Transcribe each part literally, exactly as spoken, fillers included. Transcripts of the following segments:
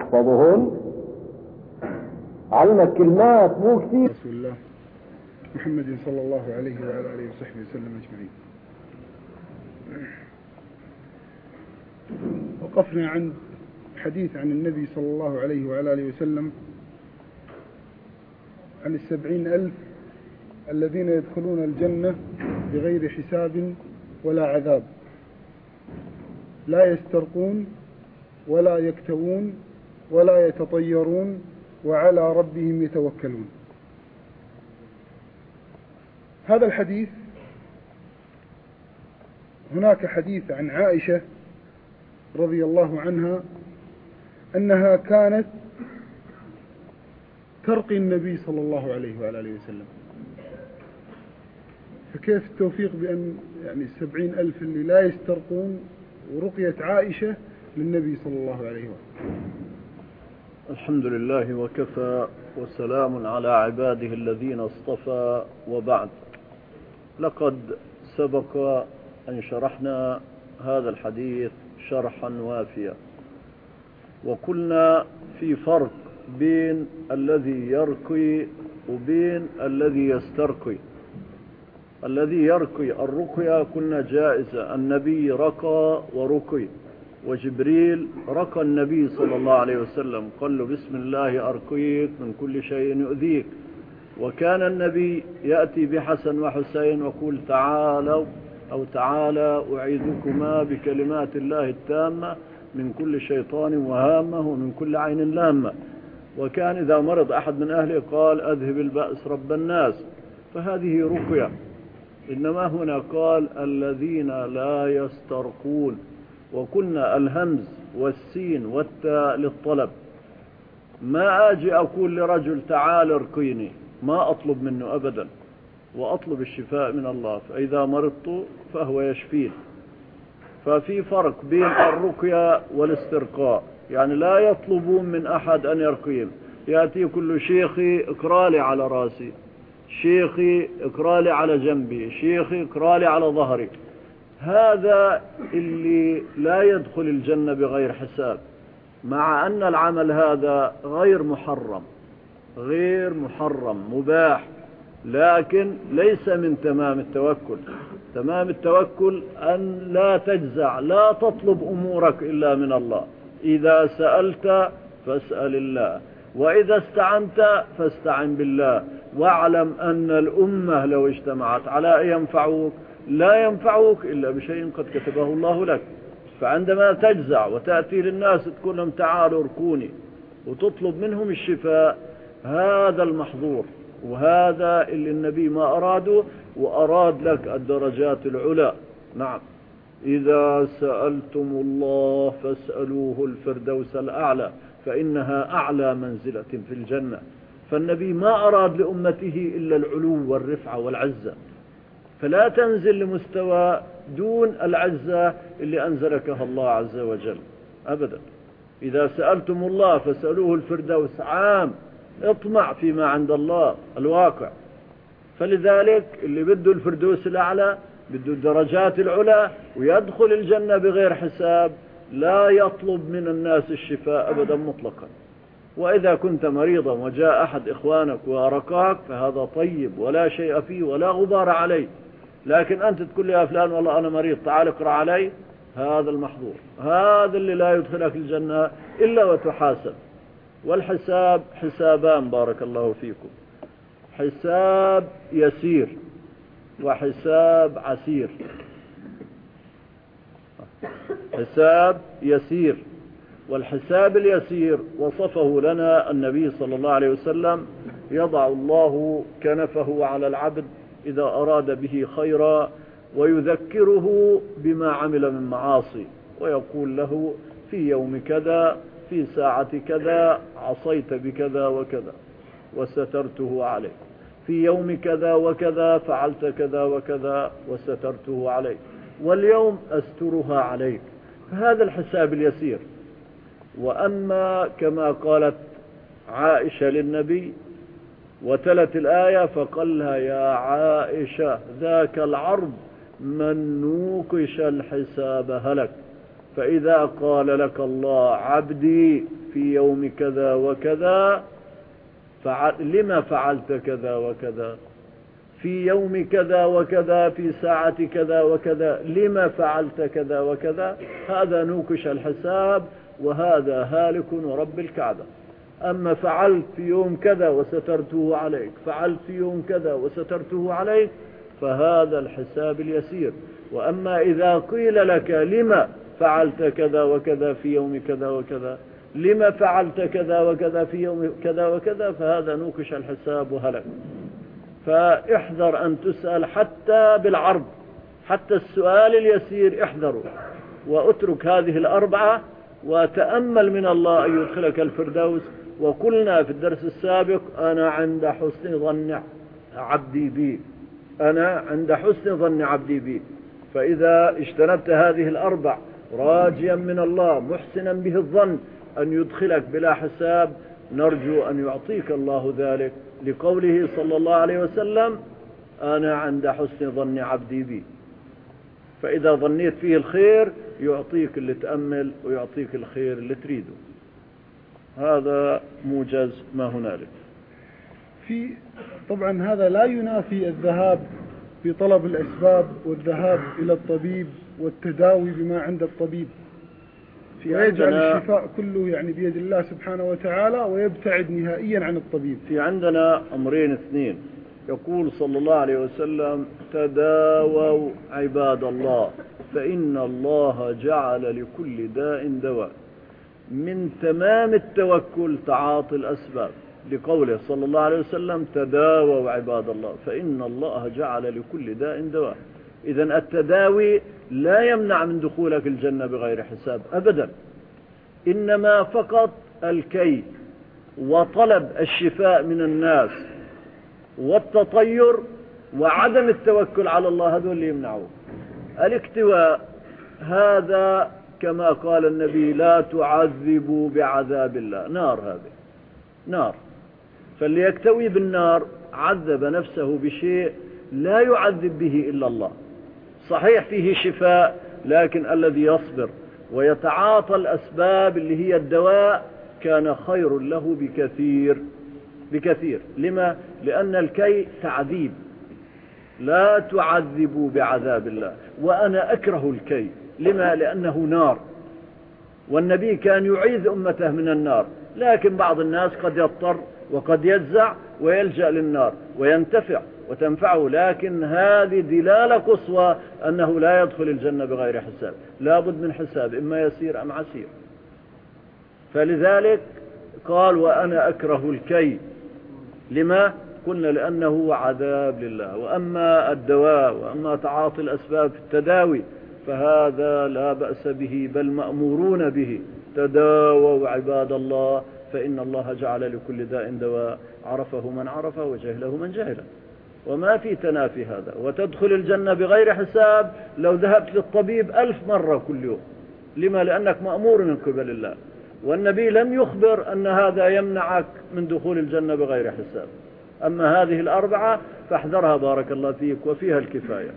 تحفظهن. علمك كلمات مو كثير. رسول الله محمد صلى الله عليه وعلى آله وصحبه وسلم أجمعين. وقفنا عن حديث عن النبي صلى الله عليه وعلى آله وسلم عن السبعين ألف الذين يدخلون الجنة بغير حساب ولا عذاب، لا يسترقون ولا يكتوون ولا يتطيرون وعلى ربهم يتوكلون. هذا الحديث هناك حديث عن عائشة رضي الله عنها أنها كانت ترقي النبي صلى الله عليه وعلى آله وسلم، فكيف التوفيق بأن يعني السبعين ألف اللي لا يسترقون ورقية عائشة للنبي صلى الله عليه وسلم؟ الحمد لله وكفى وسلام على عباده الذين اصطفى، وبعد. لقد سبق أن شرحنا هذا الحديث شرحا وافيا، وقلنا في فرق بين الذي يرقي وبين الذي يسترقي. الذي يرقي الرقية كنا جائزة، النبي رقى ورقي، وجبريل رقى النبي صلى الله عليه وسلم، قال له بسم الله أرقيك من كل شيء يؤذيك. وكان النبي يأتي بحسن وحسين ويقول تعالوا أو تعالى أعيذكما بكلمات الله التامة من كل شيطان وهامة ومن كل عين لامة. وكان إذا مرض أحد من أهله قال أذهب البأس رب الناس، فهذه رقية. إنما هنا قال الذين لا يسترقون، وقلنا الهمز والسين والتاء للطلب. ما أجي أقول لرجل تعال ارقيني، ما أطلب منه أبدا، وأطلب الشفاء من الله، فإذا مرضت فهو يشفين. ففي فرق بين الرقية والاسترقاء، يعني لا يطلبون من أحد أن يرقيهم. يأتي كل شيخي اقرأ لي على راسي، شيخي اقرأ لي على جنبي، شيخي اقرأ لي على ظهري. هذا اللي لا يدخل الجنة بغير حساب، مع أن العمل هذا غير محرم، غير محرم مباح، لكن ليس من تمام التوكل. تمام التوكل أن لا تجزع، لا تطلب أمورك إلا من الله. إذا سألت فاسأل الله، وإذا استعنت فاستعن بالله، واعلم أن الأمة لو اجتمعت على أن ينفعوك لا ينفعوك إلا بشيء قد كتبه الله لك. فعندما تجزع وتأتي للناس تقول لهم تعالوا اركوني وتطلب منهم الشفاء، هذا المحظور، وهذا اللي النبي ما أراده، وأراد لك الدرجات العلى. نعم، إذا سألتم الله فاسألوه الفردوس الأعلى، فإنها أعلى منزلة في الجنة. فالنبي ما أراد لأمته إلا العلو والرفعة والعزة، فلا تنزل لمستوى دون العزة اللي أنزلكها الله عز وجل أبدا. إذا سألتم الله فاسألوه الفردوس عام، اطمع فيما عند الله الواقع. فلذلك اللي بده الفردوس الأعلى بده الدرجات العلى ويدخل الجنة بغير حساب، لا يطلب من الناس الشفاء أبدا مطلقا. وإذا كنت مريضا وجاء أحد إخوانك ورقاك فهذا طيب ولا شيء فيه ولا غبار عليه، لكن أنت تقول لي يا فلان والله أنا مريض تعال اقرأ علي، هذا المحظور، هذا اللي لا يدخلك الجنة إلا وتحاسب. والحساب حسابان بارك الله فيكم، حساب يسير وحساب عسير. حساب يسير، والحساب اليسير وصفه لنا النبي صلى الله عليه وسلم: يضع الله كنفه على العبد إذا أراد به خيرا ويذكره بما عمل من معاصي، ويقول له في يوم كذا في ساعة كذا عصيت بكذا وكذا وسترته عليك، في يوم كذا وكذا فعلت كذا وكذا وسترته عليك، واليوم أسترها عليك. فهذا الحساب اليسير. وأما كما قالت عائشة للنبي وتلت الآية فقال لها: يا عائشة ذاك العرض من نوقش الحساب هلك. فإذا قال لك الله عبدي في يوم كذا وكذا فعل لما فعلت كذا وكذا، في يوم كذا وكذا في ساعة كذا وكذا لما فعلت كذا وكذا. هذا نوكش الحساب، وهذا هالك ورب الكعبة. أما فعلت في يوم كذا وسترته عليك، فعلت في يوم كذا وسترته عليك، فهذا الحساب اليسير. وأما إذا قيل لك لما فعلت كذا وكذا في يوم كذا وكذا، لما فعلت كذا وكذا في يوم كذا وكذا، فهذا نوكش الحساب وهلك. فاحذر أن تسأل حتى بالعرض، حتى السؤال اليسير احذره، واترك هذه الأربعة وتأمل من الله أن يدخلك الفردوس. وقلنا في الدرس السابق أنا عند حسن ظن عبدي بي، أنا عند حسن ظن عبدي بي. فإذا اجتنبت هذه الأربع راجيا من الله محسنا به الظن أن يدخلك بلا حساب، نرجو أن يعطيك الله ذلك، لقوله صلى الله عليه وسلم أنا عند حسن ظن عبدي بي. فإذا ظنيت فيه الخير يعطيك اللي تأمل ويعطيك الخير اللي تريده. هذا موجز ما هنالك. في طبعا هذا لا ينافي الذهاب في طلب الأسباب والذهاب إلى الطبيب والتداوي بما عند الطبيب، ويجعل الشفاء كله يعني بيد الله سبحانه وتعالى ويبتعد نهائيا عن الطبيب. في عندنا أمرين اثنين. يقول صلى الله عليه وسلم تداووا عباد الله فإن الله جعل لكل داء دواء. من تمام التوكل تعاطي الأسباب، لقوله صلى الله عليه وسلم تداووا عباد الله فإن الله جعل لكل داء دواء. إذن التداوي لا يمنع من دخولك الجنة بغير حساب أبدا، إنما فقط الكي وطلب الشفاء من الناس والتطير وعدم التوكل على الله، هذول اللي يمنعوه. الاكتواء هذا كما قال النبي لا تعذبوا بعذاب الله، نار، هذه نار. فاللي يكتوي بالنار عذب نفسه بشيء لا يعذب به إلا الله. صحيح فيه شفاء، لكن الذي يصبر ويتعاطى الأسباب اللي هي الدواء كان خير له بكثير بكثير. لما؟ لأن الكي تعذيب، لا تعذبوا بعذاب الله. وأنا أكره الكي. لما؟ لأنه نار، والنبي كان يعيذ أمته من النار، لكن بعض الناس قد يضطر وقد يجزع ويلجأ للنار وينتفع وتنفعه، لكن هذه دلالة قصوى أنه لا يدخل الجنة بغير حساب، لا بد من حساب إما يسير أم عسير. فلذلك قال وأنا أكره الكي. لما؟ قلنا لأنه عذاب لله. وأما الدواء وأما تعاطي الأسباب في التداوي فهذا لا بأس به، بل مأمورون به. تداووا عباد الله فإن الله جعل لكل داء دواء، عرفه من عرفه وجهله من جهله، وما في تنافي هذا. وتدخل الجنة بغير حساب لو ذهبت للطبيب ألف مرة كل يوم. لما؟ لأنك مأمور من قبل الله، والنبي لم يخبر أن هذا يمنعك من دخول الجنة بغير حساب. أما هذه الأربعة فاحذرها بارك الله فيك، وفيها الكفاية.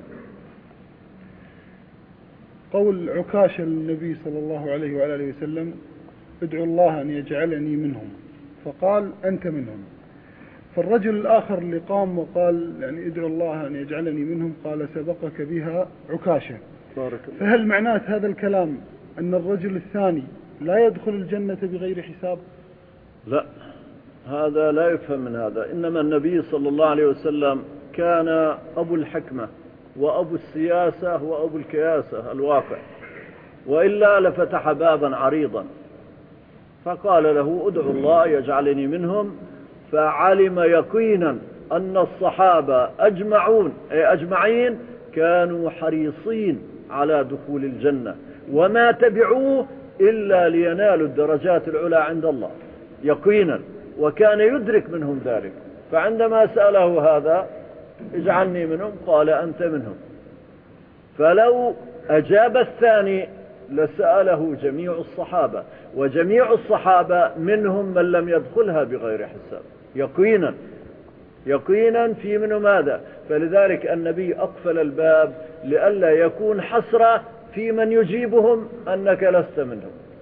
قول عكاشة للنبي صلى الله عليه وآله وسلم ادعو الله أن يجعلني منهم، فقال أنت منهم. فالرجل الآخر اللي قام وقال يعني ادعو الله أن يجعلني منهم قال سبقك بها عكاشة. فهل معناه هذا الكلام أن الرجل الثاني لا يدخل الجنة بغير حساب؟ لا، هذا لا يفهم من هذا. إنما النبي صلى الله عليه وسلم كان أبو الحكمة وأبو السياسة وأبو الكياسة الواقع، وإلا لفتح بابا عريضا. فقال له ادعو الله يجعلني منهم، فعلم يقينا أن الصحابة أجمعون أي أجمعين كانوا حريصين على دخول الجنة، وما تبعوه إلا لينالوا الدرجات العلى عند الله يقينا، وكان يدرك منهم ذلك. فعندما سأله هذا اجعلني منهم قال أنت منهم. فلو أجاب الثاني لسأله جميع الصحابة، وجميع الصحابة منهم من لم يدخلها بغير حساب يقينا يقينا في منه ماذا. فلذلك النبي أقفل الباب لئلا يكون حسرة في من يجيبهم أنك لست منهم.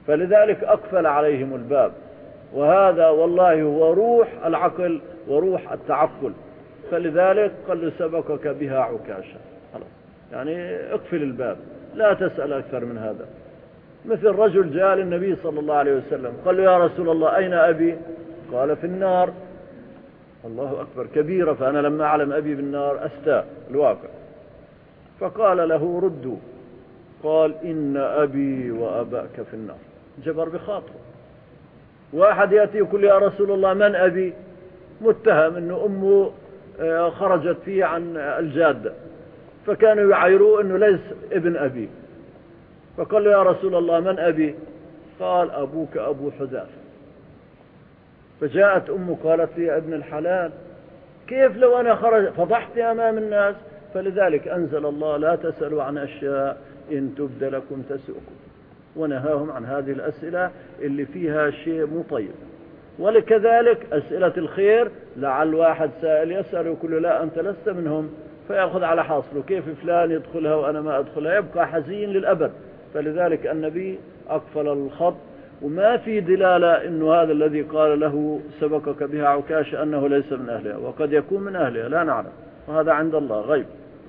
فلذلك أقفل عليهم الباب. وهذا والله هو روح العقل وروح التعقل. فلذلك قال له سبقك بها عكاشة، خلاص يعني اقفل الباب، لا تسأل أكثر من هذا. مثل رجل جاء للنبي صلى الله عليه وسلم قال له يا رسول الله أين أبي؟ قال في النار. الله أكبر كبيرة، فأنا لما أعلم أبي بالنار أستاء الواقع. فقال له ردوا، قال إن أبي وأباك في النار. جبر بخاطره. واحد يأتي يقول يا رسول الله من أبي؟ متهم أنه أمه خرجت فيه عن الجادة، فكانوا يعايروه أنه ليس ابن أبي. فقال له يا رسول الله من أبي؟ قال أبوك أبو حذافة. فجاءت أمه قالت لي يا ابن الحلال كيف لو أنا خرج فضحت أمام الناس؟ فلذلك أنزل الله لا تسألوا عن أشياء إن تبد لكم تسؤكم، ونهاهم عن هذه الأسئلة اللي فيها شيء مو طيب. ولكذلك أسئلة الخير لعل واحد سائل يسأل ويقول له لا أنت لست منهم، فيأخذ على حاصله كيف فلان يدخلها وأنا ما أدخلها، يبقى حزين للأبد. فلذلك النبي أقفل الخط، وما في دلالة إنه هذا الذي قال له سبقك بها عكاش أنه ليس من أهلها، وقد يكون من أهلها لا نعلم، وهذا عند الله غيب.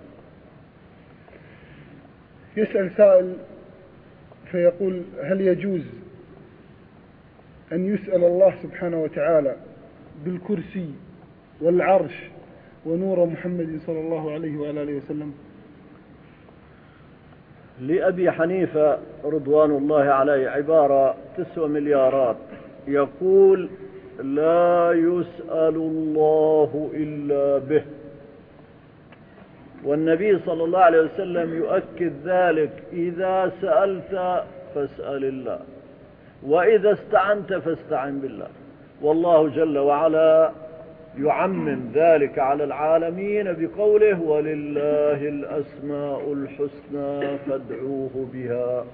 يسأل سائل فيقول هل يجوز أن يسأل الله سبحانه وتعالى بالكرسي والعرش ونور محمد صلى الله عليه وآله وسلم؟ لأبي حنيفة رضوان الله عليه عبارة تسوى مليارات، يقول لا يسأل الله إلا به. والنبي صلى الله عليه وسلم يؤكد ذلك إذا سألت فاسأل الله، وإذا استعنت فاستعن بالله. والله جل وعلا يعمم ذلك على العالمين بقوله ولله الأسماء الحسنى فادعوه بها.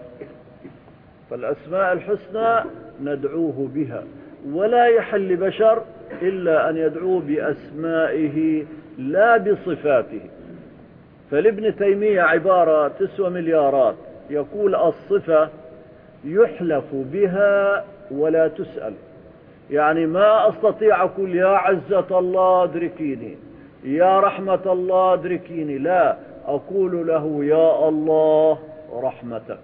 فالأسماء الحسنى ندعوه بها، ولا يحل بشر إلا أن يدعوه بأسمائه لا بصفاته. فلابن تيمية عبارة تسوى مليارات، يقول الصفة يحلف بها ولا تسأل. يعني ما أستطيع أقول يا عزة الله ادركيني، يا رحمة الله ادركيني، لا، أقول له يا الله رحمتك،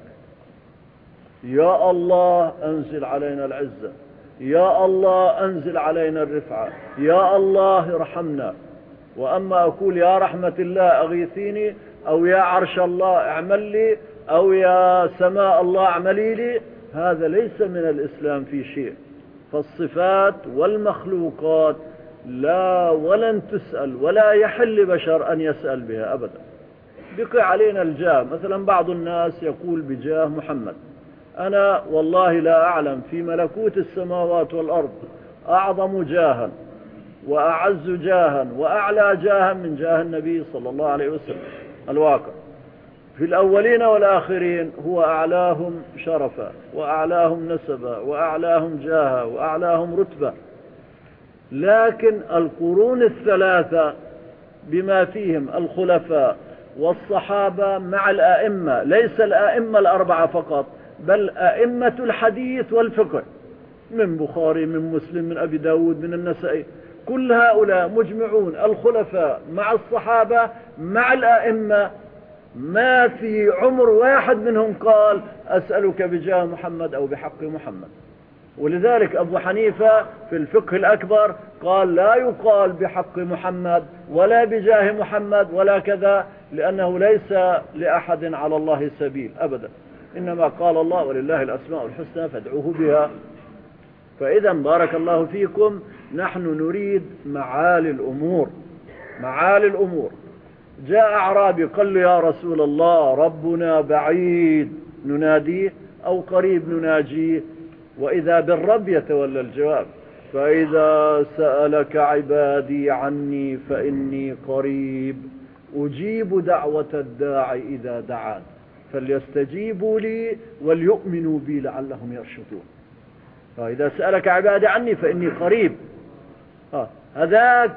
يا الله أنزل علينا العزة، يا الله أنزل علينا الرفعة، يا الله ارحمنا. وأما أقول يا رحمة الله أغيثيني، أو يا عرش الله اعمل لي، أو يا سماء الله اعملي لي، هذا ليس من الإسلام في شيء. فالصفات والمخلوقات لا ولن تسأل، ولا يحل بشر أن يسأل بها أبدا. بقي علينا الجاه، مثلا بعض الناس يقول بجاه محمد. أنا والله لا أعلم في ملكوت السماوات والأرض أعظم جاها وأعز جاها وأعلى جاها من جاه النبي صلى الله عليه وسلم. الواقع في الأولين والآخرين هو أعلاهم شرفا وأعلاهم نسبا وأعلاهم جاها وأعلاهم رتبة. لكن القرون الثلاثة بما فيهم الخلفاء والصحابة مع الآئمة، ليس الآئمة الأربعة فقط، بل أئمة الحديث والفقه من بخاري من مسلم من أبي داود من النسائي، كل هؤلاء مجمعون، الخلفاء مع الصحابة مع الآئمة، ما في عمر واحد منهم قال أسألك بجاه محمد أو بحق محمد. ولذلك أبو حنيفة في الفقه الأكبر قال لا يقال بحق محمد ولا بجاه محمد ولا كذا، لأنه ليس لأحد على الله سبيل أبدا، إنما قال الله ولله الأسماء الحسنى فادعوه بها. فإذا بارك الله فيكم نحن نريد معالي الأمور، معالي الأمور. جاء أعرابي قال له يا رسول الله ربنا بعيد نناديه أو قريب نناجيه؟ وإذا بالرب يتولى الجواب. فإذا سألك عبادي عني فإني قريب أجيب دعوة الداعي إذا دعان فليستجيبوا لي وليؤمنوا بي لعلهم يرشدون. فإذا سألك عبادي عني فإني قريب، هذاك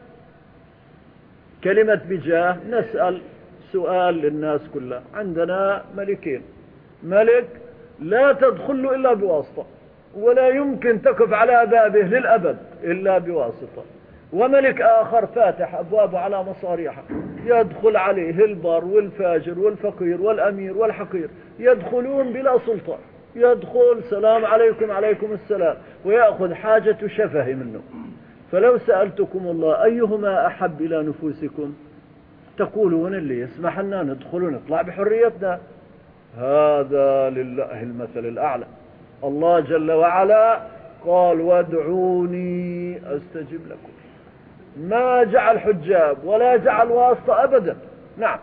كلمة بجاه. نسأل سؤال للناس كلها، عندنا ملكين، ملك لا تدخل له إلا بواسطة، ولا يمكن تكف على بابه للأبد إلا بواسطة. وملك آخر فاتح أبوابه على مصاريحه، يدخل عليه البر والفاجر والفقير والأمير والحقير، يدخلون بلا سلطان، يدخل سلام عليكم عليكم السلام، ويأخذ حاجة شفه منه. فلو سألتكم الله أيهما أحب إلى نفوسكم تقولون اللي يسمح لنا ندخل ونطلع بحريتنا. هذا لله المثل الأعلى. الله جل وعلا قال وادعوني أستجب لكم، ما جعل حجاب ولا جعل واسطة أبدا. نعم،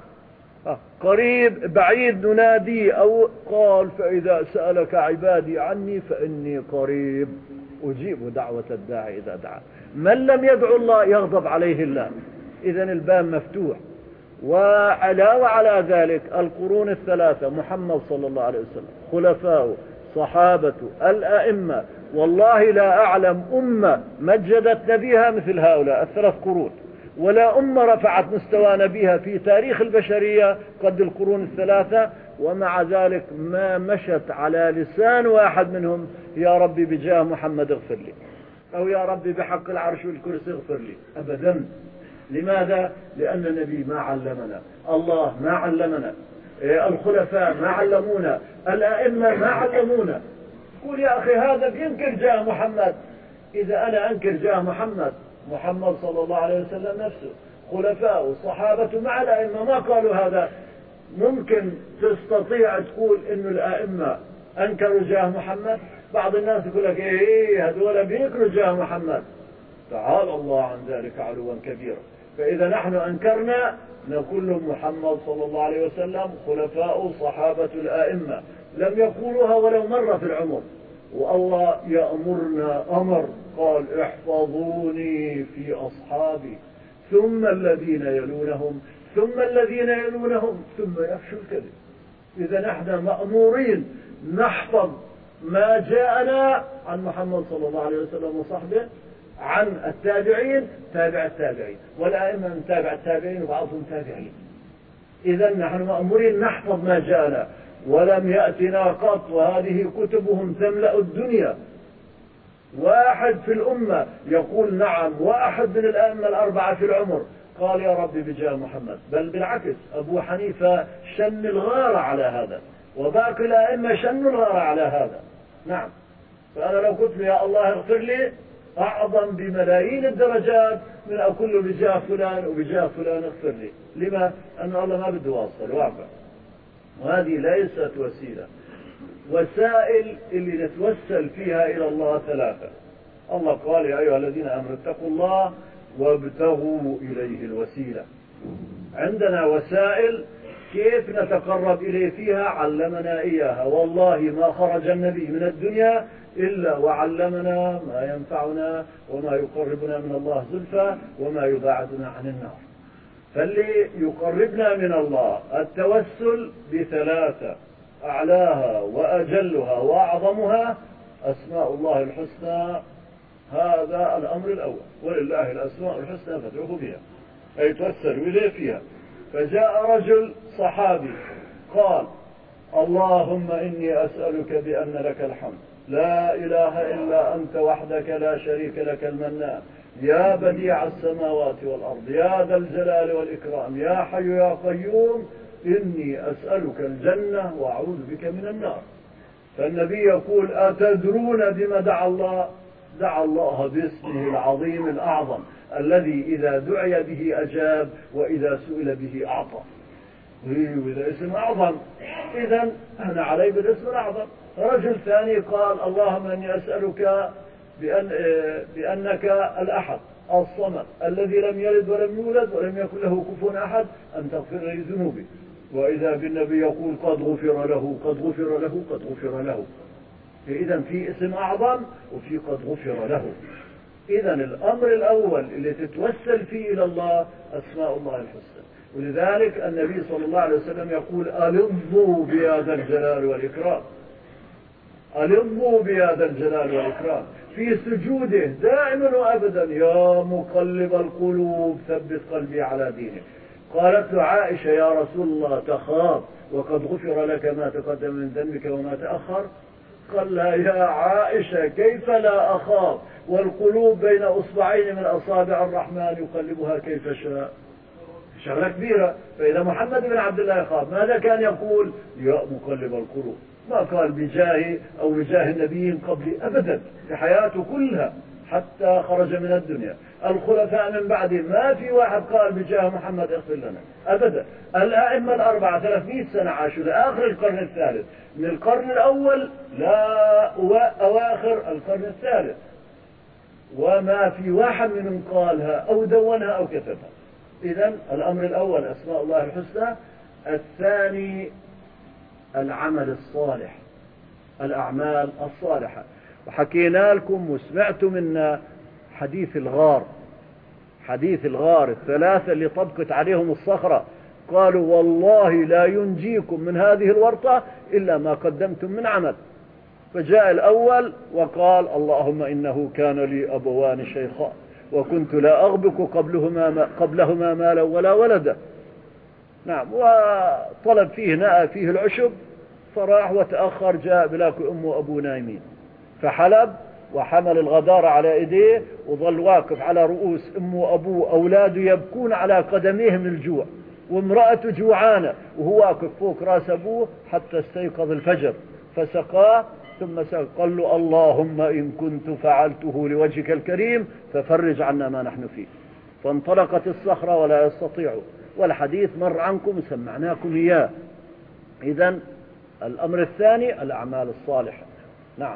قريب بعيد ننادي، أو قال فإذا سألك عبادي عني فإني قريب أجيب دعوة الداعي إذا دعا. من لم يدعو الله يغضب عليه الله. إذن الباب مفتوح. وعلاوة على ذلك القرون الثلاثة، محمد صلى الله عليه وسلم، خلفاؤه، صحابته، الأئمة، والله لا أعلم أمة مجدت نبيها مثل هؤلاء الثلاث قرون، ولا أمة رفعت مستوى نبيها في تاريخ البشرية قد القرون الثلاثة. ومع ذلك ما مشت على لسان واحد منهم يا ربي بجاه محمد اغفر لي، أو يا ربي بحق العرش والكرسي اغفر لي، أبدا. لماذا؟ لأن النبي ما علمنا، الله ما علمنا، الخلفاء ما علمونا، الأئمة ما علمونا. قول يا أخي هذا بينكر جاه محمد. إذا أنا أنكر جاه محمد، محمد صلى الله عليه وسلم نفسه، خلفاء وصحابته مع الأئمة ما قالوا هذا، ممكن تستطيع تقول إنه الأئمة أنكروا جاه محمد؟ بعض الناس يقول لك إيه هذول بينكروا جاه محمد. تعالى الله عن ذلك علوا كبيرا. فإذا نحن أنكرنا نقول لهم محمد صلى الله عليه وسلم، خلفاء، صحابة، الآئمة لم يقولوها ولو مرة في العمر. والله يأمرنا أمر، قال احفظوني في أصحابي ثم الذين يلونهم ثم الذين يلونهم ثم يفشو الكذب. إذا نحن مأمورين نحفظ ما جاءنا عن محمد صلى الله عليه وسلم وصحبه، عن التابعين، تابع التابعين، والأئمة من تابع التابعين وبعضهم تابعين. إذا نحن مأمورين نحفظ ما جاءنا. ولم يأتنا قط، وهذه كتبهم تملأ الدنيا، واحد في الأمة يقول نعم، واحد من الأئمة الأربعة في العمر قال يا ربي بجاه محمد. بل بالعكس، أبو حنيفة شن الغارة على هذا، وباقي الأئمة شنوا الغارة على هذا. نعم. فأنا لو قلت له يا الله اغفر لي أعظم بملايين الدرجات من أقول له بجاه فلان وبجاه فلان اغفر لي. لما؟ أن الله ما بده واصل واقع، وهذه ليست وسيلة. وسائل اللي نتوسل فيها إلى الله ثلاثة. الله قال يا أيها الذين آمنوا اتقوا الله وابتغوا إليه الوسيلة. عندنا وسائل كيف نتقرب إليه فيها، علمنا إياها. والله ما خرج النبي من الدنيا إلا وعلمنا ما ينفعنا وما يقربنا من الله زلفى وما يباعدنا عن النار. فاللي يقربنا من الله التوسل بثلاثة، أعلاها وأجلها وأعظمها أسماء الله الحسنى. هذا الأمر الأول. ولله الأسماء الحسنى فادعوه بها، أي توسلوا إليه فيها. فجاء رجل صحابي قال اللهم إني أسألك بأن لك الحمد، لا إله إلا أنت وحدك لا شريك لك المنان، يا بديع السماوات والأرض، يا ذا الجلال والإكرام، يا حي يا قيوم، إني أسألك الجنة وأعوذ بك من النار. فالنبي يقول أتدرون بما دعا الله؟ دعا الله باسمه العظيم الأعظم الذي إذا دعي به أجاب وإذا سئل به أعطى. وإذا اسم أعظم، إذن أنا علي بالاسم الأعظم. رجل ثاني قال اللهم إني أسألك بأن بأنك الأحد الصمد الذي لم يلد ولم يولد ولم يكن له كفوا أحد أن تغفر لي ذنوبي. وإذا بالنبي يقول قد غفر له قد غفر له قد غفر له. إذن في اسم أعظم وفي قد غفر له. إذن الأمر الأول اللي تتوسل فيه إلى الله أسماء الله الحسنى. ولذلك النبي صلى الله عليه وسلم يقول ألظوا بهذا الجلال والإكرام، ألظوا بهذا الجلال والإكرام في سجوده دائما وأبدا، يا مقلب القلوب ثبت قلبي على دينك. قالت له عائشة يا رسول الله تخاف وقد غفر لك ما تقدم من ذنبك وما تأخر. قال لها يا عائشة كيف لا أخاف والقلوب بين أصبعين من أصابع الرحمن يقلبها كيف شاء. شغلة كبيرة. فإذا محمد بن عبد الله يخاف ماذا كان يقول؟ يا مقلب القلوب. ما قال بجاه أو بجاه النبيين قبلي أبدا في حياته كلها حتى خرج من الدنيا. الخلفاء من بعده ما في واحد قال بجاه محمد اغفر لنا أبدا. الأئمة الأربعة ثلاثمائة سنة عاشوا لآخر القرن الثالث، من القرن الأول لا أواخر القرن الثالث، وما في واحد منهم قالها أو دونها أو كتبها. إذن الأمر الأول أسماء الله الحسنى. الثاني العمل الصالح، الأعمال الصالحة. وحكينا لكم وسمعتم منا حديث الغار، حديث الغار الثلاثة اللي طبقت عليهم الصخرة، قالوا والله لا ينجيكم من هذه الورطة إلا ما قدمتم من عمل. فجاء الأول وقال اللهم إنه كان لي أبوان شيخان وكنت لا أغبك قبلهما, قبلهما مالا ولا ولدا. نعم. وطلب فيه نأى فيه العشب فراح وتأخر، جاء بلاك أم وأبو نايمين فحلب وحمل الغدار على ايديه وظل واقف على رؤوس امه وابوه اولاده يبكون على قدميه من الجوع، وامرأته جوعانة وهو واقف فوق راس ابوه حتى استيقظ الفجر فسقاه ثم سقى. قال له اللهم ان كنت فعلته لوجهك الكريم ففرج عنا ما نحن فيه. فانطلقت الصخرة ولا يستطيعوا، والحديث مر عنكم وسمعناكم اياه. اذن الامر الثاني الاعمال الصالحة. نعم.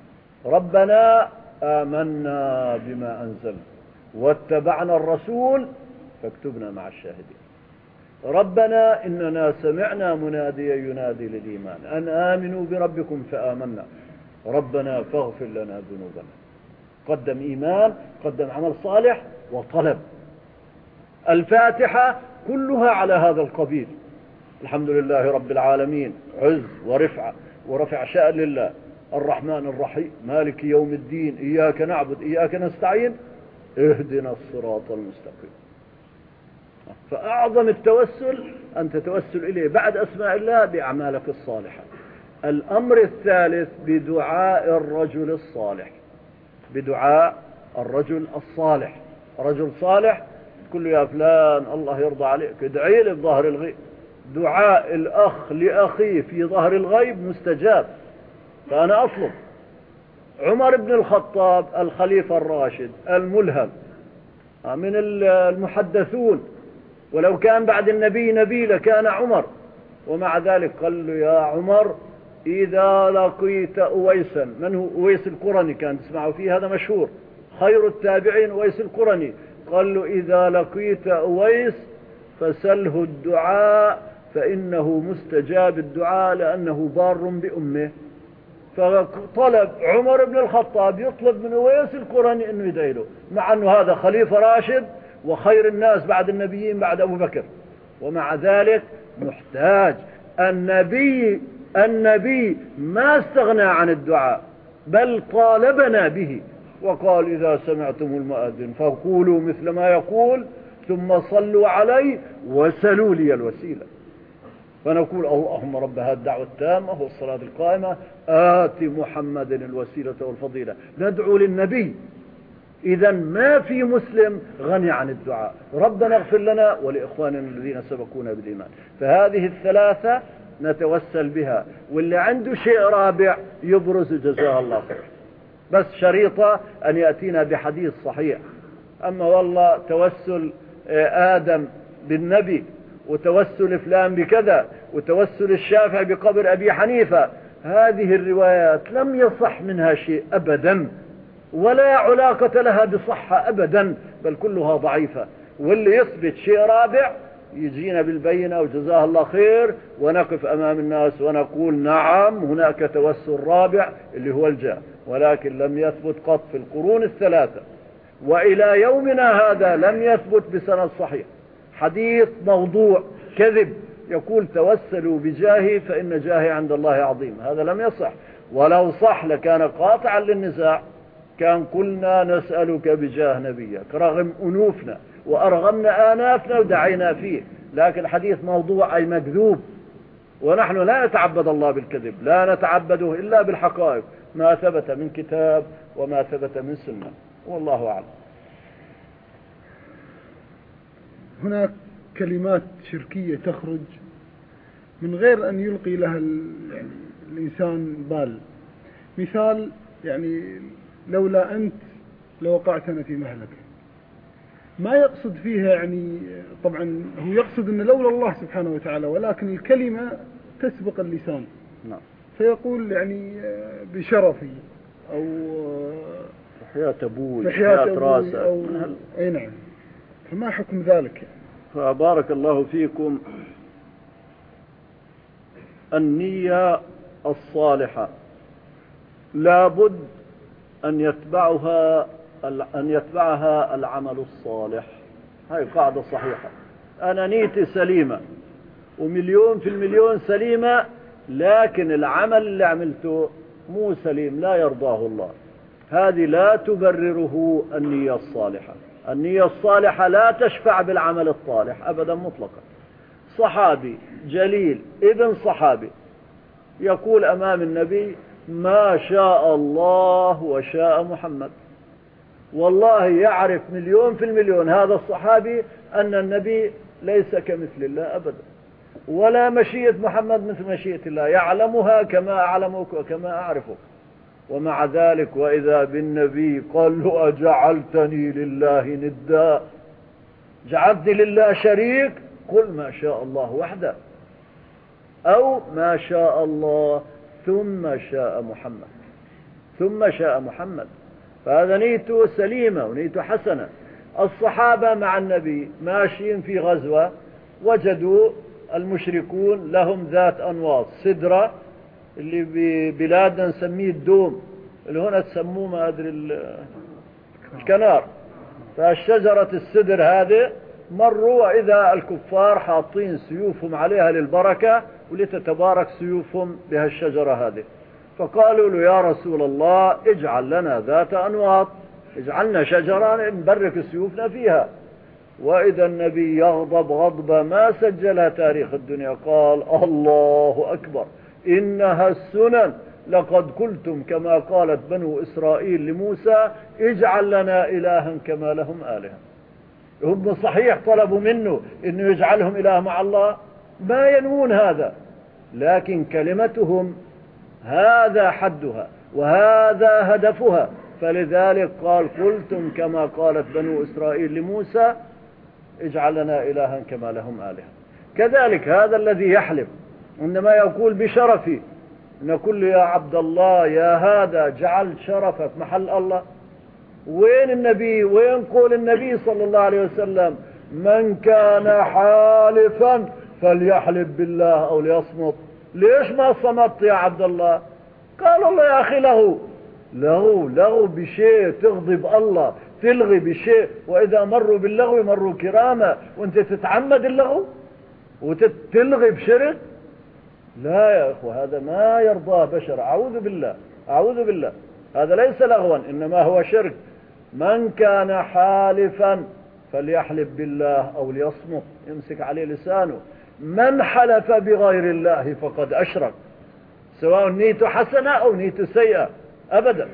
ربنا آمنا بما أنزل واتبعنا الرسول فاكتبنا مع الشاهدين. ربنا إننا سمعنا مناديا ينادي للإيمان أن آمنوا بربكم فآمنا ربنا فاغفر لنا ذنوبنا. قدم إيمان، قدم عمل صالح وطلب. الفاتحة كلها على هذا القبيل. الحمد لله رب العالمين، عز ورفعة ورفع شأن لله، الرحمن الرحيم مالك يوم الدين، إياك نعبد إياك نستعين، اهدنا الصراط المستقيم. فأعظم التوسل أن تتوسل إليه بعد أسماء الله بأعمالك الصالحة. الأمر الثالث بدعاء الرجل الصالح، بدعاء الرجل الصالح. رجل صالح تقول له يا فلان الله يرضى عليك ادعي لي بظهر الغيب. دعاء الأخ لأخيه في ظهر الغيب مستجاب. فأنا أطلب عمر بن الخطاب الخليفة الراشد الملهم من المحدثون، ولو كان بعد النبي نبي لكان عمر، ومع ذلك قال له يا عمر إذا لقيت أويسا. من هو أويس القرني؟ كان تسمعوا فيه، هذا مشهور، خير التابعين أويس القرني. قال له إذا لقيت أويس فسله الدعاء فإنه مستجاب الدعاء لأنه بار بأمه. فطلب عمر بن الخطاب يطلب من أويس القرني أنه يدعي له، مع أنه هذا خليفة راشد وخير الناس بعد النبيين بعد أبو بكر، ومع ذلك محتاج. النبي النبي ما استغنى عن الدعاء بل طالبنا به، وقال إذا سمعتم المؤذن فقولوا مثل ما يقول ثم صلوا علي وسلوا لي الوسيلة. فنقول اللهم رب هذه الدعوة التامة والصلاة القائمة آت محمد الوسيلة والفضيلة. ندعو للنبي. إذا ما في مسلم غني عن الدعاء. ربنا اغفر لنا ولإخواننا الذين سبقونا بالإيمان. فهذه الثلاثة نتوسل بها، واللي عنده شيء رابع يبرز جزاه الله خير، بس شريطة أن يأتينا بحديث صحيح. أما والله توسل آدم بالنبي وتوسل فلان بكذا وتوسل الشافعي بقبر أبي حنيفة، هذه الروايات لم يصح منها شيء أبدا، ولا علاقة لها بصحة أبدا، بل كلها ضعيفة. واللي يثبت شيء رابع يجينا بالبينة وجزاه الله خير، ونقف أمام الناس ونقول نعم هناك توسل رابع اللي هو الجاه، ولكن لم يثبت قط في القرون الثلاثة، وإلى يومنا هذا لم يثبت بسند صحيح. حديث موضوع كذب يقول توسلوا بجاهي فإن جاهي عند الله عظيم، هذا لم يصح. ولو صح لكان قاطعا للنزاع، كان قلنا نسألك بجاه نبيك رغم أنوفنا وأرغمنا آنافنا ودعينا فيه، لكن الحديث موضوع أي مكذوب. ونحن لا نتعبد الله بالكذب، لا نتعبده إلا بالحقائق، ما ثبت من كتاب وما ثبت من سنة، والله أعلم. هناك كلمات شركية تخرج من غير أن يلقي لها يعني الإنسان بال. مثال يعني لولا أنت لوقعتنا في مهلكة، ما يقصد فيها يعني، طبعا هو يقصد أن لولا الله سبحانه وتعالى، ولكن الكلمة تسبق اللسان. نعم. فيقول يعني بشرفي أو حياة أبوي، حياة راسه أو أي نعم. فما حكم ذلك؟ فبارك الله فيكم. النية الصالحة لابد أن يتبعها أن يتبعها العمل الصالح. هاي قاعدة صحيحة. أنا نيتي سليمة ومليون في المليون سليمة، لكن العمل اللي عملته مو سليم، لا يرضاه الله. هذه لا تبرره النية الصالحة. النية الصالحة لا تشفع بالعمل الصالح أبدا مطلقا. صحابي جليل ابن صحابي يقول أمام النبي: ما شاء الله وشاء محمد. والله يعرف مليون في المليون هذا الصحابي أن النبي ليس كمثل الله أبدا، ولا مشيئة محمد مثل مشيئة الله، يعلمها كما أعلمك وكما أعرفك. ومع ذلك وإذا بالنبي قال له: أجعلتني لله ندا، جعلتني لله شريك؟ قل ما شاء الله وحده، أو ما شاء الله ثم شاء محمد، ثم شاء محمد. فهذا نيته سليمة ونيته حسنة. الصحابة مع النبي ماشيين في غزوة، وجدوا المشركون لهم ذات أنواط، سدرة اللي ببلادنا نسميه الدوم، اللي هنا تسموه ما أدري الكنار. فالشجرة السدر هذه مروا وإذا الكفار حاطين سيوفهم عليها للبركة ولتتبارك سيوفهم بها الشجرة هذه. فقالوا له: يا رسول الله اجعل لنا ذات أنواط، اجعلنا شجرة نبرك سيوفنا فيها. وإذا النبي يغضب غضبة ما سجلها تاريخ الدنيا، قال: الله أكبر، إنها السنن، لقد قلتم كما قالت بنو إسرائيل لموسى: اجعل لنا إلها كما لهم آلهة. هم صحيح طلبوا منه إنه يجعلهم إله مع الله، ما ينوون هذا، لكن كلمتهم هذا حدها وهذا هدفها. فلذلك قال: قلتم كما قالت بنو إسرائيل لموسى: اجعل لنا إلها كما لهم آلهة. كذلك هذا الذي يحلف إنما يقول بشرفي، نقول له: يا عبد الله يا هذا جعلت شرفك محل الله. وين النبي؟ وين قول النبي صلى الله عليه وسلم: من كان حالفا فليحلف بالله أو ليصمت؟ ليش ما صمت يا عبد الله؟ قال الله: يا أخي له له له بشيء تغضب الله، تلغي بشيء، وإذا مروا باللغو مروا كرامة، وانت تتعمد اللغو وتلغي بشرك؟ لا يا أخوة، هذا ما يرضاه بشر. أعوذ بالله، أعوذ بالله، هذا ليس لغوا إنما هو شرك. من كان حالفا فليحلف بالله أو ليصمت، يمسك عليه لسانه. من حلف بغير الله فقد أشرك، سواء نيته حسنة أو نيته سيئة أبدا.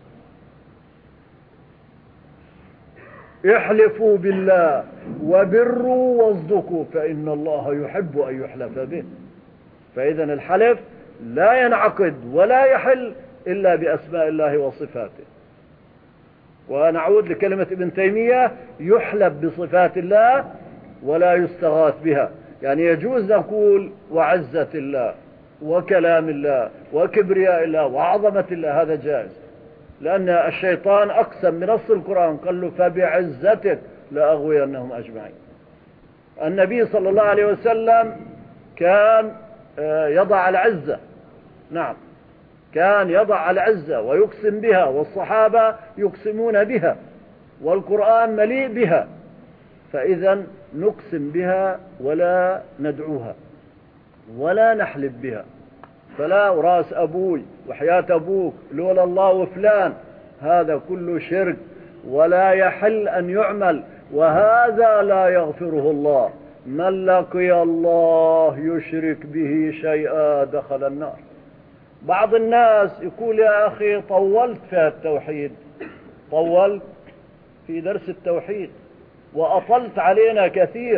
احلفوا بالله وبروا واصدقوا فإن الله يحب أن يحلف به. فإذا الحلف لا ينعقد ولا يحل إلا بأسماء الله وصفاته. ونعود لكلمة ابن تيمية: يحلف بصفات الله ولا يستغاث بها. يعني يجوز نقول وعزة الله وكلام الله وكبرياء الله وعظمة الله، هذا جائز، لأن الشيطان أقسم بنص القرآن قال له: فبعزتك لأغوينهم أجمعين. النبي صلى الله عليه وسلم كان يضع العزة، نعم كان يضع العزة ويقسم بها، والصحابة يقسمون بها، والقرآن مليء بها. فإذا نقسم بها ولا ندعوها ولا نحلف بها. فلا راس أبوي وحياة أبوك لولا الله وفلان، هذا كله شرك ولا يحل أن يعمل، وهذا لا يغفره الله. من لقي الله يشرك به شيئا دخل النار. بعض الناس يقول يا أخي طولت في التوحيد، طولت في درس التوحيد وأطلت علينا كثير.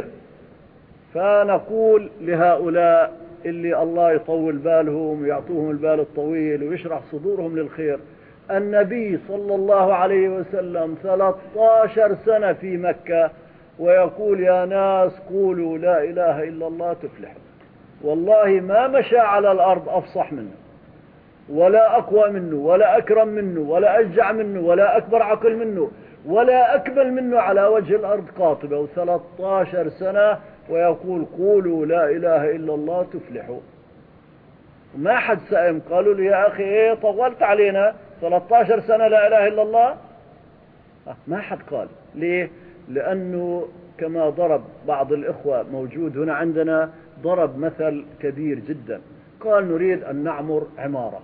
فنقول لهؤلاء اللي الله يطول بالهم ويعطوهم البال الطويل ويشرح صدورهم للخير، النبي صلى الله عليه وسلم ثلاثة عشر سنة في مكة ويقول يا ناس قولوا لا إله إلا الله تفلحوا. والله ما مشى على الأرض أفصح منه ولا أقوى منه ولا أكرم منه ولا أشجع منه ولا أكبر عقل منه ولا أكمل منه على وجه الأرض قاطبة، وثلاثة عشر سنة ويقول قولوا لا إله إلا الله تفلحوا. ما حد سأم، قالوا لي يا أخي إيه طولت علينا ثلاثة عشر سنة لا إله إلا الله. ما حد قال. ليه؟ لأنه كما ضرب بعض الإخوة موجود هنا عندنا، ضرب مثل كبير جدا. قال نريد أن نعمر عمارة،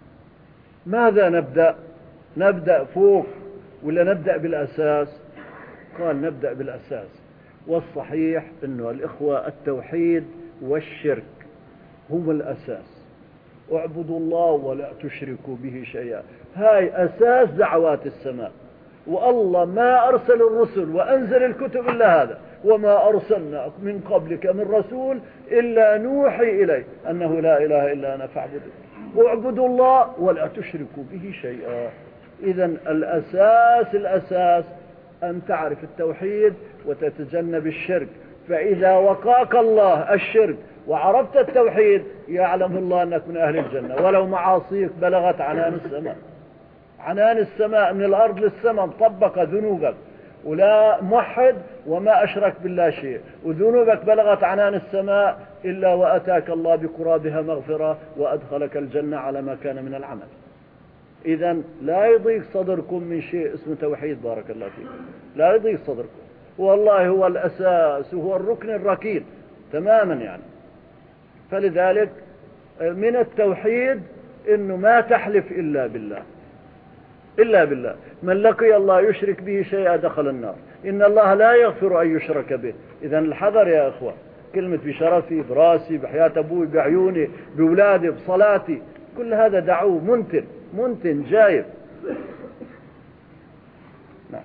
ماذا نبدأ؟ نبدأ فوق ولا نبدأ بالأساس؟ قال نبدأ بالأساس. والصحيح أنه الإخوة التوحيد والشرك هم الأساس. اعبدوا الله ولا تشركوا به شيئا، هاي أساس دعوات السماء. والله ما أرسل الرسل وأنزل الكتب إلا هذا، وما أرسلنا من قبلك من رسول إلا نوحي إليه أنه لا إله إلا أنا فاعبدوا واعبدوا الله ولا تشركوا به شيئا. إذن الأساس الأساس أن تعرف التوحيد وتتجنب الشرك. فإذا وقاك الله الشرك وعرفت التوحيد يعلم الله أنك من أهل الجنة، ولو معاصيك بلغت عنان السماء. عنان السماء من الأرض للسماء مطبقة ذنوبك، ولا موحد وما أشرك بالله شيء، وذنوبك بلغت عنان السماء إلا وأتاك الله بقرابها مغفرة وأدخلك الجنة على ما كان من العمل. إذن لا يضيق صدركم من شيء اسمه توحيد، بارك الله فيكم، لا يضيق صدركم، والله هو الأساس وهو الركن الركين تماما يعني. فلذلك من التوحيد إنه ما تحلف إلا بالله، إلا بالله. من لقي الله يشرك به شيئا دخل النار، إن الله لا يغفر أن يشرك به. إذن الحذر يا أخوة، كلمة بشرفي براسي بحياة أبوي بعيوني بولادي بصلاتي، كل هذا دعوه منتن منتن جايب. نعم.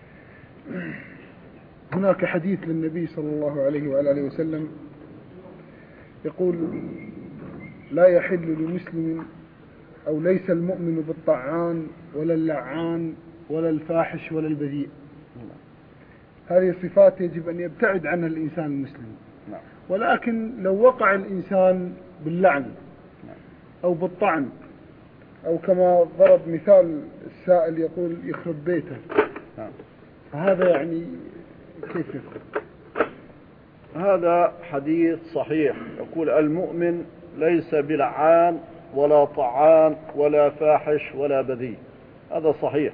هناك حديث للنبي صلى الله عليه وآله وسلم يقول لا يحل لمسلم أو ليس المؤمن بالطعان ولا اللعان ولا الفاحش ولا البذيء. هذه الصفات يجب أن يبتعد عنها الإنسان المسلم. ولكن لو وقع الإنسان باللعن أو بالطعن أو كما ضرب مثال السائل يقول يخرب بيته، فهذا يعني كيف يفعل؟ هذا حديث صحيح يقول المؤمن ليس بلعان ولا طعان ولا فاحش ولا بذيء، هذا صحيح.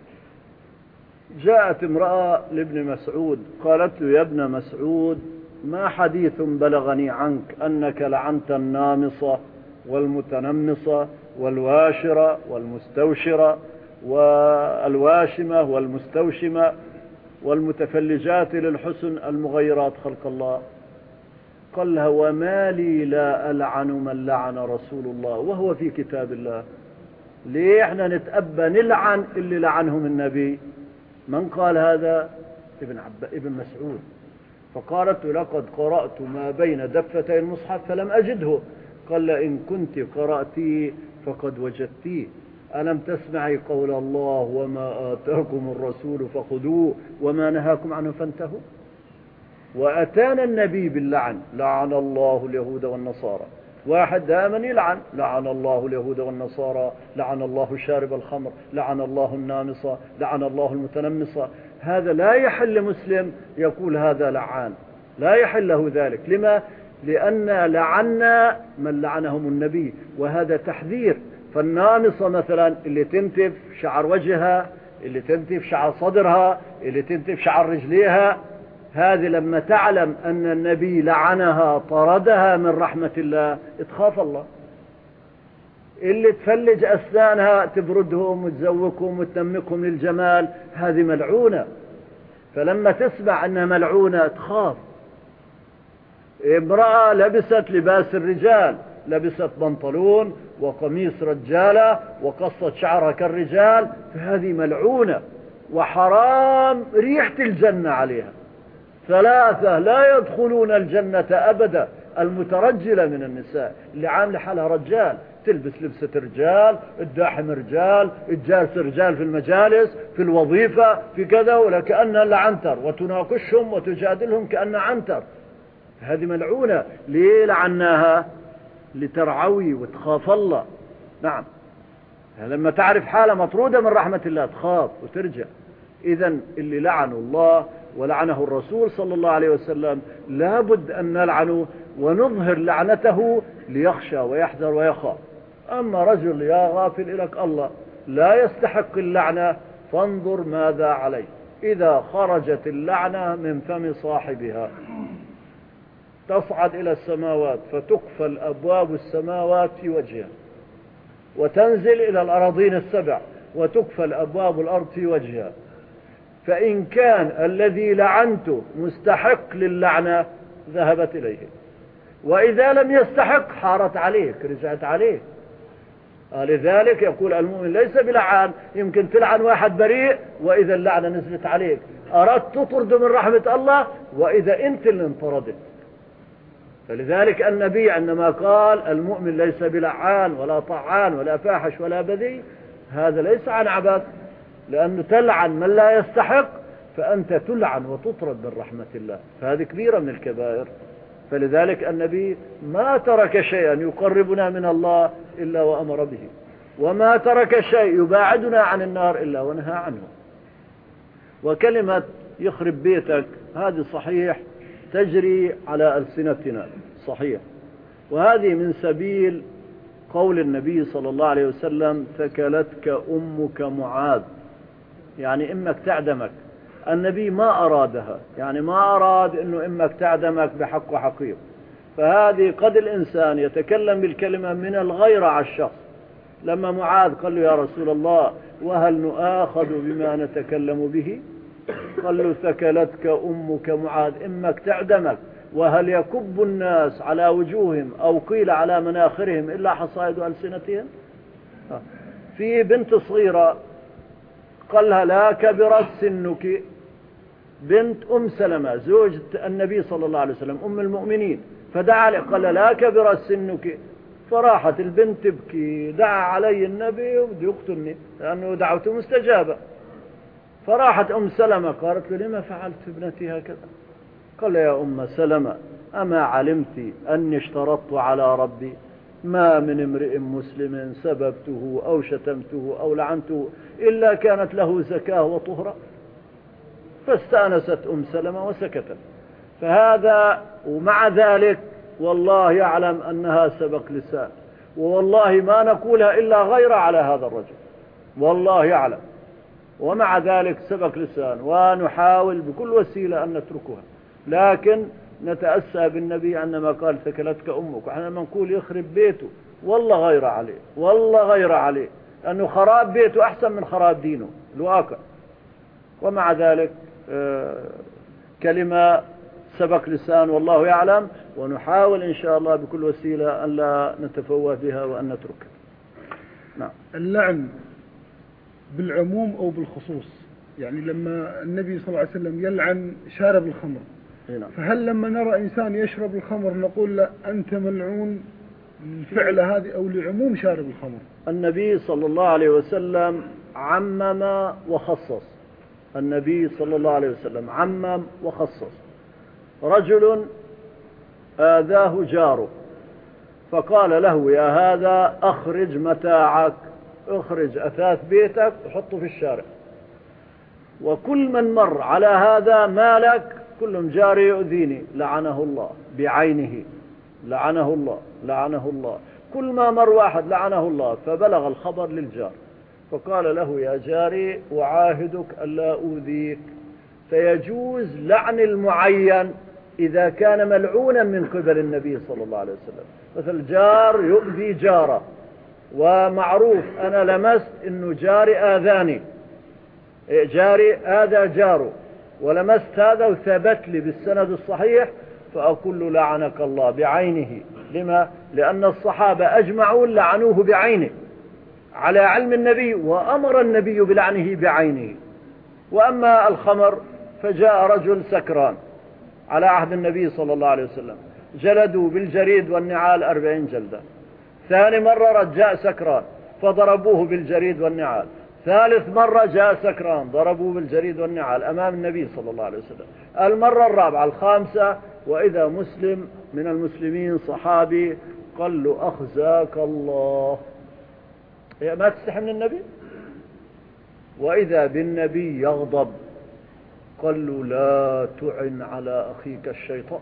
جاءت امرأة لابن مسعود قالت له يا ابن مسعود ما حديث بلغني عنك أنك لعنت النامصة والمتنمصة والواشرة والمستوشرة والواشمة والمستوشمة والمتفلجات للحسن المغيرات خلق الله. قال لها وما لي لا ألعن من لعن رسول الله وهو في كتاب الله. ليه احنا نتأبى نلعن اللي لعنهم النبي؟ من قال هذا؟ ابن عب... ابن مسعود. فقالت لقد قرأت ما بين دفتي المصحف فلم أجده. قال إن كنت قرأتيه فقد وجدتيه. ألم تسمعي قول الله وما آتاكم الرسول فخذوه وما نهاكم عنه فانتهوا. وأتانا النبي باللعن، لعن الله اليهود والنصارى. واحد دائما يلعن، لعن الله اليهود والنصارى، لعن الله شارب الخمر، لعن الله النامصة، لعن الله المتنمصة. هذا لا يحل مسلم يقول هذا لعان، لا يحل له ذلك. لما؟ لأن لعنا من لعنهم النبي، وهذا تحذير. فالنامصة مثلا اللي تنتف شعر وجهها، اللي تنتف شعر صدرها، اللي تنتف شعر رجليها، هذه لما تعلم أن النبي لعنها طردها من رحمة الله تخاف الله. اللي تفلج أسنانها تبردهم وتزوقهم وتنمقهم للجمال، هذه ملعونة. فلما تسمع أنها ملعونة تخاف. امرأة لبست لباس الرجال، لبست بنطلون وقميص رجالة وقصت شعرها كالرجال، فهذه ملعونة وحرام ريحة الجنة عليها. ثلاثة لا يدخلون الجنة أبدا: المترجلة من النساء اللي عاملة حالها رجال، تلبس لبسة رجال، الداحم رجال، الجالس رجال في المجالس، في الوظيفة، في كذا، ولا كأنها لعنتر، وتناقشهم وتجادلهم كأنها عنتر. هذه ملعونة. ليه لعناها؟ لترعوي وتخاف الله. نعم، لما تعرف حالة مطرودة من رحمة الله تخاف وترجع. إذن اللي لعنوا الله ولعنه الرسول صلى الله عليه وسلم لابد أن نلعنه ونظهر لعنته ليخشى ويحذر ويخاف. أما رجل يا غافل إلك الله لا يستحق اللعنة فانظر ماذا عليه. إذا خرجت اللعنة من فم صاحبها تصعد إلى السماوات فتقفل أبواب السماوات في وجهها، وتنزل إلى الأراضين السبع وتقفل أبواب الأرض في وجهها. فإن كان الذي لعنته مستحق للعنة ذهبت إليه، وإذا لم يستحق حارت عليك، رجعت عليه. لذلك يقول المؤمن ليس بلعان. يمكن تلعن واحد بريء وإذا اللعنة نزلت عليك، أردت تطرد من رحمة الله وإذا أنت اللي انطردت. فلذلك النبي عندما قال المؤمن ليس بلعان ولا طعان ولا فاحش ولا بذيء، هذا ليس عن عبث، لأنه تلعن من لا يستحق فأنت تلعن وتطرد من رحمة الله، فهذه كبيرة من الكبائر. فلذلك النبي ما ترك شيئا يقربنا من الله إلا وأمر به، وما ترك شيء يباعدنا عن النار إلا ونهى عنه. وكلمة يخرب بيتك هذه صحيح تجري على ألسنتنا، صحيح، وهذه من سبيل قول النبي صلى الله عليه وسلم ثكلتك أمك معاذ، يعني أمك تعدمك. النبي ما أرادها، يعني ما أراد أنه أمك تعدمك بحق وحقيق. فهذه قد الإنسان يتكلم بالكلمة من الغيرة على الشخص. لما معاذ قال له يا رسول الله وهل نؤاخذ بما نتكلم به؟ قال له ثكلتك أمك معاذ، أمك تعدمك، وهل يكب الناس على وجوههم أو قيل على مناخرهم إلا حصائد ألسنتهم؟ في بنت صغيرة قال لها لا كبرت سنك، بنت أم سلمة زوجة النبي صلى الله عليه وسلم أم المؤمنين، فدعا لها قال لا كبرت سنك، فراحت البنت تبكي، دعا علي النبي وبده يقتلني لأنه دعوته مستجابة. فراحت أم سلمة قالت له لما فعلت في ابنتي هكذا؟ قال يا أم سلمة أما علمت أني اشترطت على ربي ما من امرئ مسلم سببته أو شتمته أو لعنته إلا كانت له زكاة وطهرة؟ فاستأنست أم سلمة وسكتت. فهذا ومع ذلك والله يعلم أنها سبق لسان، والله ما نقولها إلا غير على هذا الرجل، والله يعلم، ومع ذلك سبق لسان، ونحاول بكل وسيلة أن نتركها. لكن نتأسى بالنبي عندما قال ثكلتك أمك، وحنا نقول يخرب بيته، والله غير عليه، والله غير عليه، لأنه خراب بيته أحسن من خراب دينه الواقع. ومع ذلك كلمة سبق لسان والله يعلم، ونحاول إن شاء الله بكل وسيلة أن لا نتفوه بها وأن نتركها. نعم. اللعن بالعموم أو بالخصوص، يعني لما النبي صلى الله عليه وسلم يلعن شارب الخمر، هنا. فهل لما نرى إنسان يشرب الخمر نقول له أنت ملعون الفعل هذه أو لعموم شارب الخمر؟ النبي صلى الله عليه وسلم عمم وخصص، النبي صلى الله عليه وسلم عمم وخصص. رجل آذاه جاره فقال له يا هذا أخرج متاعك، اخرج أثاث بيتك وحطه في الشارع، وكل من مر على هذا مالك كلهم جاري يؤذيني لعنه الله بعينه، لعنه الله لعنه الله، كل ما مر واحد لعنه الله. فبلغ الخبر للجار فقال له يا جاري أعاهدك ألا أؤذيك. فيجوز لعن المعين إذا كان ملعونا من قبل النبي صلى الله عليه وسلم. مثل جار يؤذي جاره، ومعروف أنا لمست إنه جاري آذاني، جاري آذى جاره ولمست هذا وثبت لي بالسند الصحيح، فأقول له لعنك الله بعينه. لما؟ لأن الصحابة أجمعوا لعنوه بعينه على علم النبي، وأمر النبي بلعنه بعينه. وأما الخمر فجاء رجل سكران على عهد النبي صلى الله عليه وسلم، جلدوا بالجريد والنعال أربعين جلدة. ثاني مرة جاء سكران فضربوه بالجريد والنعال. ثالث مرة جاء سكران ضربوه بالجريد والنعال أمام النبي صلى الله عليه وسلم. المرة الرابعة الخامسة وإذا مسلم من المسلمين صحابي قال له أخزاك الله، ما تستحي من النبي؟ وإذا بالنبي يغضب قال له لا تعن على أخيك الشيطان،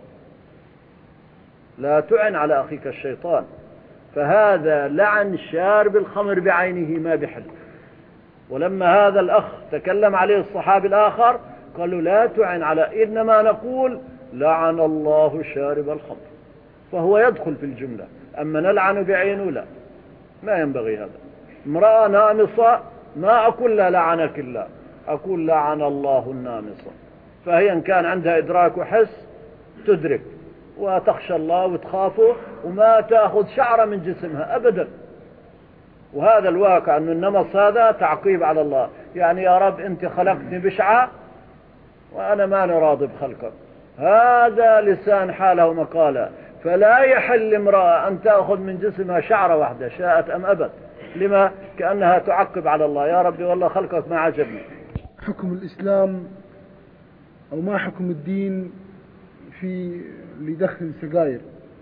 لا تعن على أخيك الشيطان. فهذا لعن شارب الخمر بعينه ما بحل. ولما هذا الأخ تكلم عليه الصحابي الآخر قال له لا تعن على، إنما نقول لعن الله شارب الخمر، فهو يدخل في الجملة. أما نلعن بعينه لا، ما ينبغي هذا. امرأة نامصة ما أقول لا لعنك الله، أقول لعن الله النامصة. فهي إن كان عندها إدراك وحس تدرك وتخشى الله وتخافه وما تأخذ شعرة من جسمها أبدا. وهذا الواقع أن النمص هذا تعقيب على الله، يعني يا رب أنت خلقتني بشعة وأنا ما راضي بخلقك. هذا لسان حاله مقالة. فلا يحل امرأة أن تأخذ من جسمها شعرة واحدة شاءت أم أبد. لما؟ كأنها تعقب على الله، يا ربي والله خلقك ما عجبني. حكم الإسلام أو ما حكم الدين في اللي يدخن سجاير؟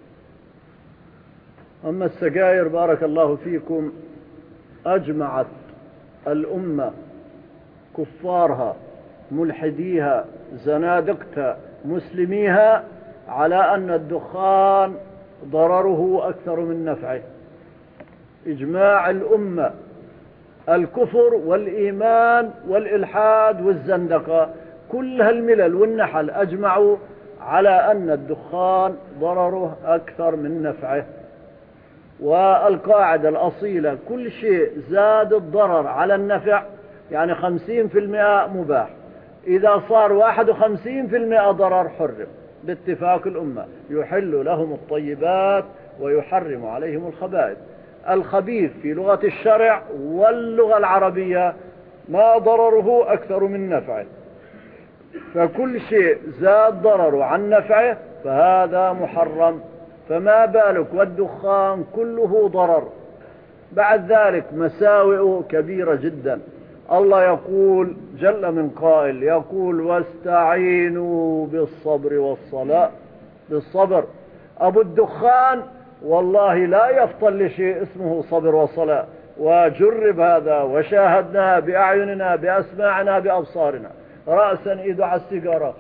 أما السجاير بارك الله فيكم أجمعت الأمة كفارها ملحديها زنادقتها مسلميها على أن الدخان ضرره أكثر من نفعه. إجماع الأمة، الكفر والإيمان والإلحاد والزندقة كل هالملل والنحل أجمعوا على أن الدخان ضرره أكثر من نفعه. والقاعدة الأصيلة كل شيء زاد الضرر على النفع يعني خمسين في المئة مباح، إذا صار واحد وخمسين في المئة ضرر حرم باتفاق الأمة. يحل لهم الطيبات ويحرم عليهم الخبائث. الخبيث في لغة الشرع واللغة العربية ما ضرره أكثر من نفعه، فكل شيء زاد ضرره عن نفعه فهذا محرم. فما بالك والدخان كله ضرر. بعد ذلك مساوئ كبيرة جدا. الله يقول جل من قائل يقول واستعينوا بالصبر والصلاة، بالصبر. أبو الدخان والله لا يفطن لشيء اسمه صبر وصلاة، وجرب هذا وشاهدناه بأعيننا بأسماعنا بأبصارنا. رأسا إيده على السيجارة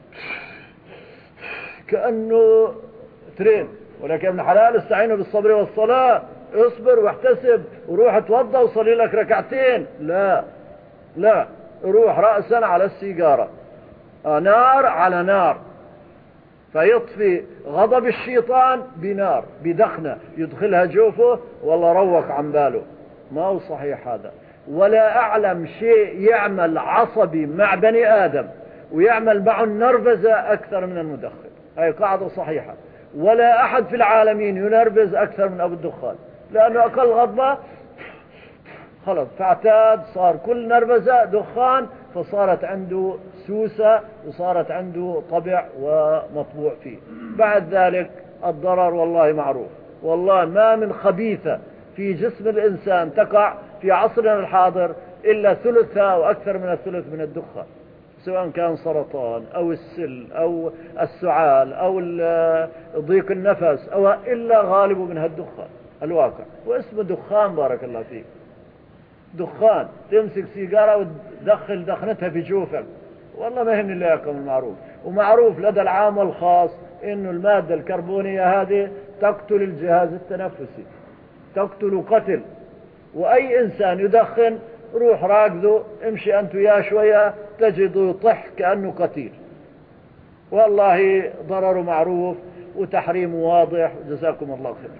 كأنه ترين، ولكن ابن حلال استعينوا بالصبر والصلاة، اصبر واحتسب وروح اتوضى وصلي لك ركعتين. لا لا، روح رأسا على السيجارة، نار على نار، فيطفي غضب الشيطان بنار بدخنة يدخلها جوفه والله روق عن باله. ما هو صحيح هذا. ولا أعلم شيء يعمل عصبي مع بني آدم ويعمل معه النرفزة أكثر من المدخن. هاي قاعدة صحيحة. ولا أحد في العالمين ينرفز أكثر من أبو الدخان، لأنه أقل غضبة خلص فاعتاد، صار كل نرفزة دخان، فصارت عنده سوسة وصارت عنده طبع ومطبوع فيه. بعد ذلك الضرر والله معروف. والله ما من خبيثة في جسم الإنسان تقع في عصرنا الحاضر إلا ثلثها وأكثر من الثلث من الدخان، سواء كان سرطان أو السل أو السعال أو ضيق النفس أو إلا غالب منها الدخان الواقع. واسمه دخان بارك الله فيك، دخان. تمسك سيجارة وتدخل دخنتها في جوفك، والله ما يهمني إلا يقوم المعروف. ومعروف لدى العام والخاص إنه المادة الكربونية هذه تقتل الجهاز التنفسي، تقتل قتل. وأي إنسان يدخن روح راكده امشي أنت وياه شوية تجده يطح كأنه قتيل. والله ضرره معروف وتحريمه واضح. جزاكم الله خير.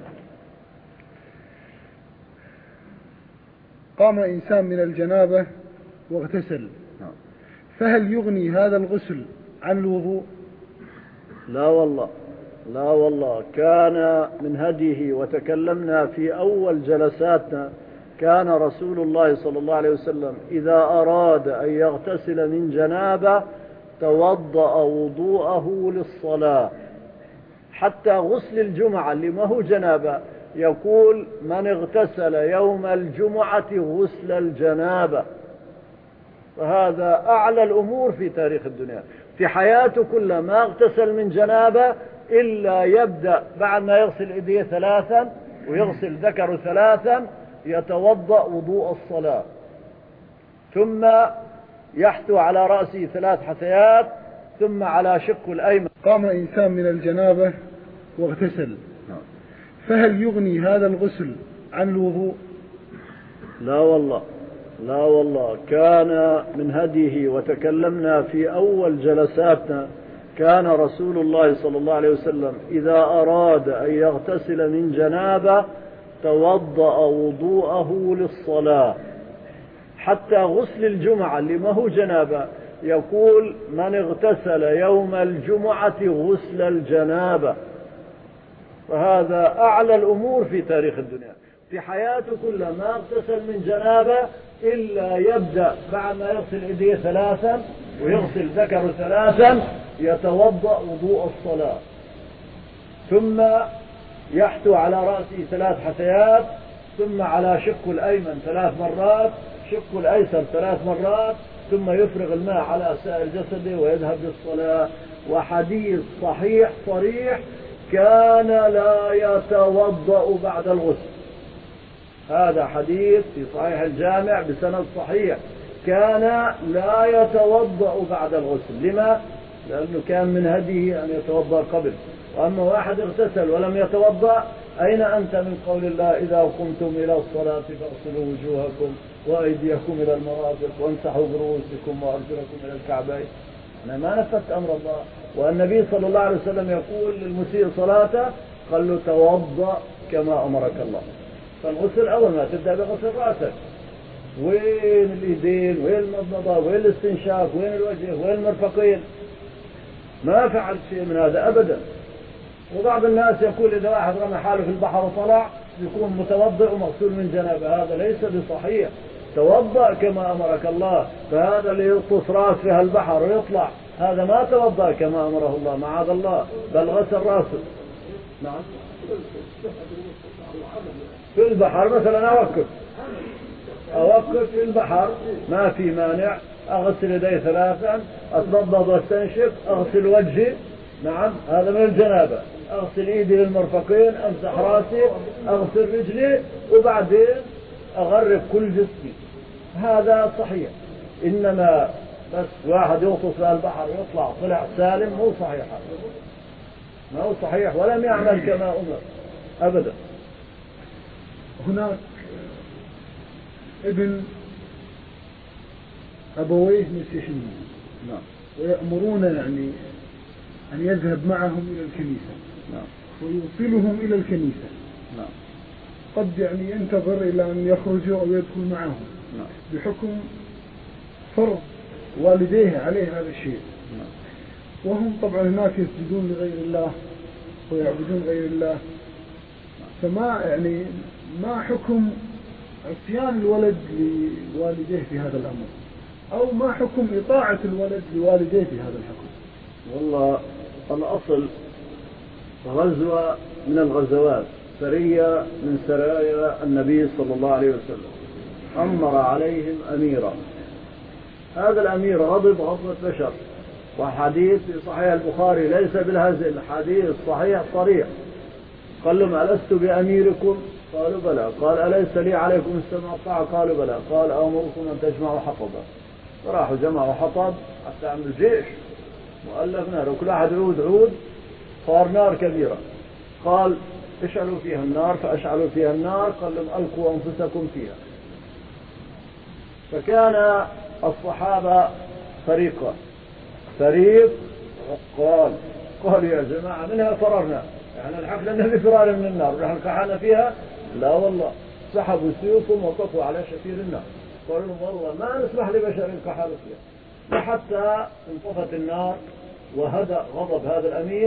قام إنسان من الجنابة واغتسل، فهل يغني هذا الغسل عن الوضوء؟ لا والله. لا والله، كان من هديه وتكلمنا في أول جلساتنا، كان رسول الله صلى الله عليه وسلم إذا أراد أن يغتسل من جنابه توضأ وضوءه للصلاة، حتى غسل الجمعة اللي ما هو جنابه يقول من اغتسل يوم الجمعة غسل الجنابة. فهذا أعلى الأمور في تاريخ الدنيا. في حياته كلها ما اغتسل من جنابه إلا يبدأ بعد ما يغسل إيديه ثلاثا ويغسل ذكره ثلاثا يتوضأ وضوء الصلاة، ثم يحثو على رأسه ثلاث حثيات، ثم على شقه الأيمن. قام إنسان من الجنابة واغتسل، فهل يغني هذا الغسل عن الوضوء؟ لا والله، لا والله، كان من هديه وتكلمنا في أول جلساتنا، كان رسول الله صلى الله عليه وسلم إذا أراد أن يغتسل من جنابه توضأ وضوءه للصلاة، حتى غسل الجمعة اللي ما هو جنابه يقول من اغتسل يوم الجمعة غسل الجنابة. فهذا أعلى الأمور في تاريخ الدنيا. في حياته كلها ما اغتسل من جنابه إلا يبدأ بعد ما يغسل إيديه ثلاثا ويغسل ذكره ثلاثا يتوضأ وضوء الصلاة، ثم يحثو على رأسه ثلاث حثيات، ثم على شقه الأيمن ثلاث مرات، شقه الأيسر ثلاث مرات، ثم يفرغ الماء على سائر جسده ويذهب للصلاة. وحديث صحيح صريح كان لا يتوضأ بعد الغسل. هذا حديث في صحيح الجامع بسند صحيح، كان لا يتوضأ بعد الغسل. لما؟ لأنه كان من هديه أن يتوضأ قبل. وأما واحد اغتسل ولم يتوضأ، أين أنت من قول الله إذا قمتم إلى الصلاة فاغسلوا وجوهكم وأيديكم إلى المرافق وامسحوا برؤوسكم وأرجلكم إلى الكعبين؟ أنا ما نفذت أمر الله. والنبي صلى الله عليه وسلم يقول للمسيء صلاته قال له توضأ كما أمرك الله. فالغسل أول ما تبدأ بغسل رأسك، وين اليدين، وين المضمضة، وين الاستنشاق، وين الوجه، وين المرفقين. ما فعل شيء من هذا أبدا. وبعض الناس يقول إذا واحد رمى حاله في البحر وطلع يكون متوضئ ومغسول من جنابه، هذا ليس بصحيح. توضأ كما أمرك الله. فهذا اللي يغطس رأسه في البحر ويطلع هذا ما توضأ كما أمره الله، معاذ الله، بل غسل رأسه. نعم. في البحر مثلا أوقف أوقف في البحر ما في مانع، أغسل يدي ثلاثا، أتنضض واستنشق، أغسل وجهي، نعم هذا من الجنابة، أغسل إيدي للمرفقين، أمسح راسي، أغسل رجلي، وبعدين أغرب كل جسمي. هذا صحيح. إنما بس واحد يغطس في البحر ويطلع طلع سالم مو صحيح، ما هو صحيح ولم يعمل كما أمر أبدا. هناك ابن أبويه مسيحيين، نعم، ويأمرون يعني أن يذهب معهم إلى الكنيسة، نعم، ويوصلهم إلى الكنيسة، نعم، قد يعني ينتظر إلى أن يخرجوا أو يدخل معهم، نعم، بحكم فرض والديه عليه هذا الشيء، نعم. وهم طبعا هناك يسجدون لغير الله ويعبدون غير الله. فما يعني ما حكم عصيان الولد لوالديه في هذا الأمر، أو ما حكم إطاعة الولد لوالديه في هذا الحكم؟ والله الأصل غزوة من الغزوات، سرية من سرايا النبي صلى الله عليه وسلم، أمر عليهم أميرا. هذا الأمير غضب غضبة بشر، وحديث في صحيح البخاري ليس بالهزل، حديث صحيح صريح. قال لهم ألست بأميركم؟ قالوا بلى. قال أليس لي عليكم السمع والطاعة؟ قالوا بلى. قال أمركم أن تجمعوا حطبا. فراحوا جمعوا حطب حتى عملوا جيش مؤلف نار، وكل واحد عود عود، صار نار كبيرة. قال اشعلوا فيها النار، فأشعلوا فيها النار. قال لهم ألقوا أنفسكم فيها. فكان الصحابة فريقا، فريق قال قال يا جماعة منها فررنا، يعني الحق لنا بفرار من النار ونحن كحلنا فيها؟ لا والله. سحبوا سيوفهم وقفوا على شفير النار، قالوا والله ما نسمح لبشر كحل فيها. وحتى انطفت النار وهدأ غضب هذا الأمير،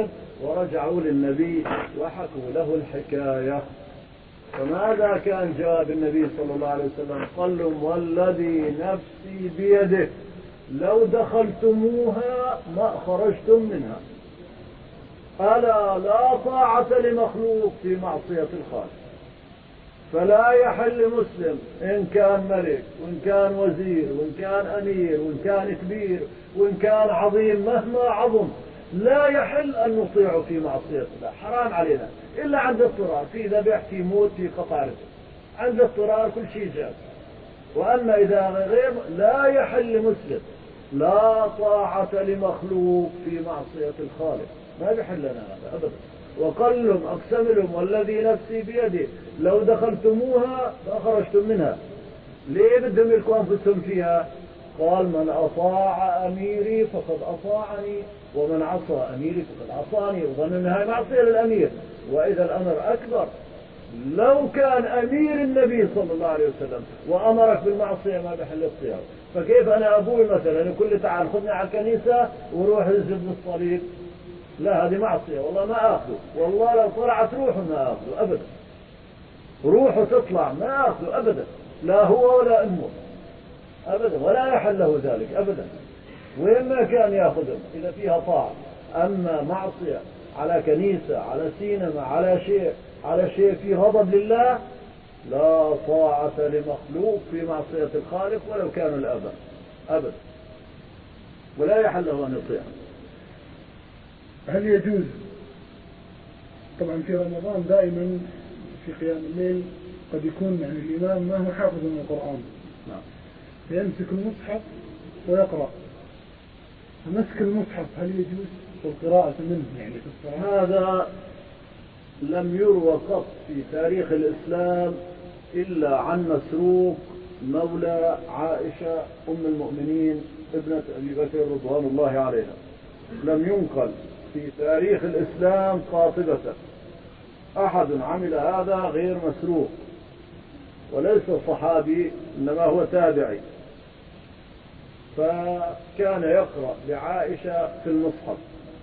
ورجعوا للنبي وحكوا له الحكاية. فماذا كان جواب النبي صلى الله عليه وسلم؟ قال لهم والذي نفسي بيده لو دخلتموها ما خرجتم منها. ألا لا طاعة لمخلوق في معصية الخالق. فلا يحل مسلم إن كان ملك وإن كان وزير وإن كان أمير وإن كان كبير وإن كان عظيم مهما عظم، لا يحل أن نطيعه في معصية الله. حرام علينا إلا عند اضطرار، في ذبح، في موت، في قطع رزق، عند اضطرار كل شيء جاز. وأما إذا غير لا يحل مسلم، لا طاعة لمخلوق في معصية الخالق، ما يحل لنا هذا أبدا. وقال لهم أقسم لهم والذي نفسي بيده لو دخلتموها لأخرجتم منها. ليه بدهم يلقوا أنفسهم فيها؟ قال من أطاع أميري فقد أطاعني ومن عصى أميري فقد عصاني. وظن أنها معصية للأمير، وإذا الأمر أكبر. لو كان أمير النبي صلى الله عليه وسلم وأمرك بالمعصية ما بحل الصيام، فكيف أنا أبوي مثلا يقول لي تعال خذني على الكنيسة وروح اسجد الصليب؟ لا، هذه معصية، والله ما أخذه، والله لو طلعت روحه ما أخذه أبدا، روحه تطلع ما أخذه أبدا، لا هو ولا أمه أبدا، ولا يحل له ذلك أبدا، وين ما كان يأخذه إذا فيها طاعة. أما معصية على كنيسة، على سينما، على شيء على شيء فيه غضب لله، لا طاعة لمخلوق في معصية الخالق ولو كانوا الآباء أبدا، ولا يحل له أن يطيع. هل يجوز؟ طبعا في رمضان دائما في قيام الليل قد يكون يعني الإمام ما هو حافظ من القرآن، نعم، فيمسك المصحف ويقرأ. فمسك المصحف هل يجوز والقراءة منه يعني في الصلاة؟ هذا لم يروى قط في تاريخ الإسلام إلا عن مسروق مولى عائشة أم المؤمنين ابنة أبي بكر رضوان الله عليها. لم ينقل في تاريخ الإسلام قاطبة أحد عمل هذا غير مسروق، وليس صحابي إنما هو تابعي، فكان يقرأ لعائشة في المصحف.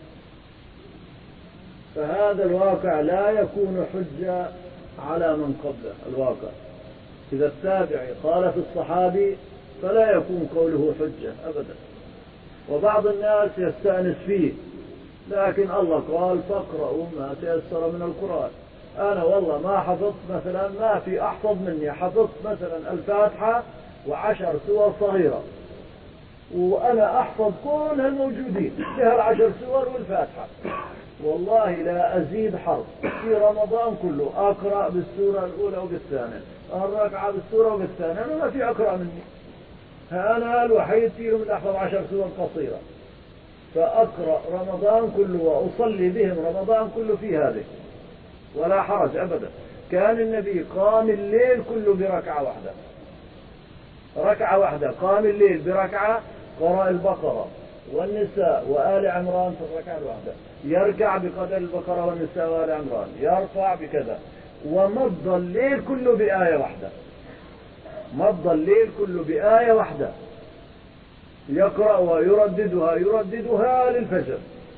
فهذا الواقع لا يكون حجة على من قبله. الواقع إذا التابعي قال في الصحابي فلا يكون قوله حجة أبدا. وبعض الناس يستأنس فيه، لكن الله قال فاقرأوا ما تيسر من القرآن. أنا والله ما حفظت مثلا، ما في أحفظ مني، حفظت مثلا الفاتحة وعشر سور صغيرة، وأنا أحفظ كل الموجودين فيها العشر سور والفاتحة، والله لا أزيد حرف في رمضان كله أقرأ بالسورة الأولى وبالثانية، الركعة بالسورة وبالثانية، أنا ما في أقرأ مني، أنا الوحيد فيهم اللي أحفظ عشر سور قصيرة، فأقرأ رمضان كله وأصلي بهم رمضان كله في هذه ولا حرج أبدا. كان النبي قام الليل كله بركعة واحدة، ركعة واحدة، قام الليل بركعة، قرأ البقرة والنساء وآل عمران في الركعة الواحدة، يركع بقدر البقرة والنساء وآل عمران، يرفع بكذا، ومضى الليل كله بآية واحدة، مضى الليل كله بآية واحدة، يقرأ ويرددها يرددها للفجر.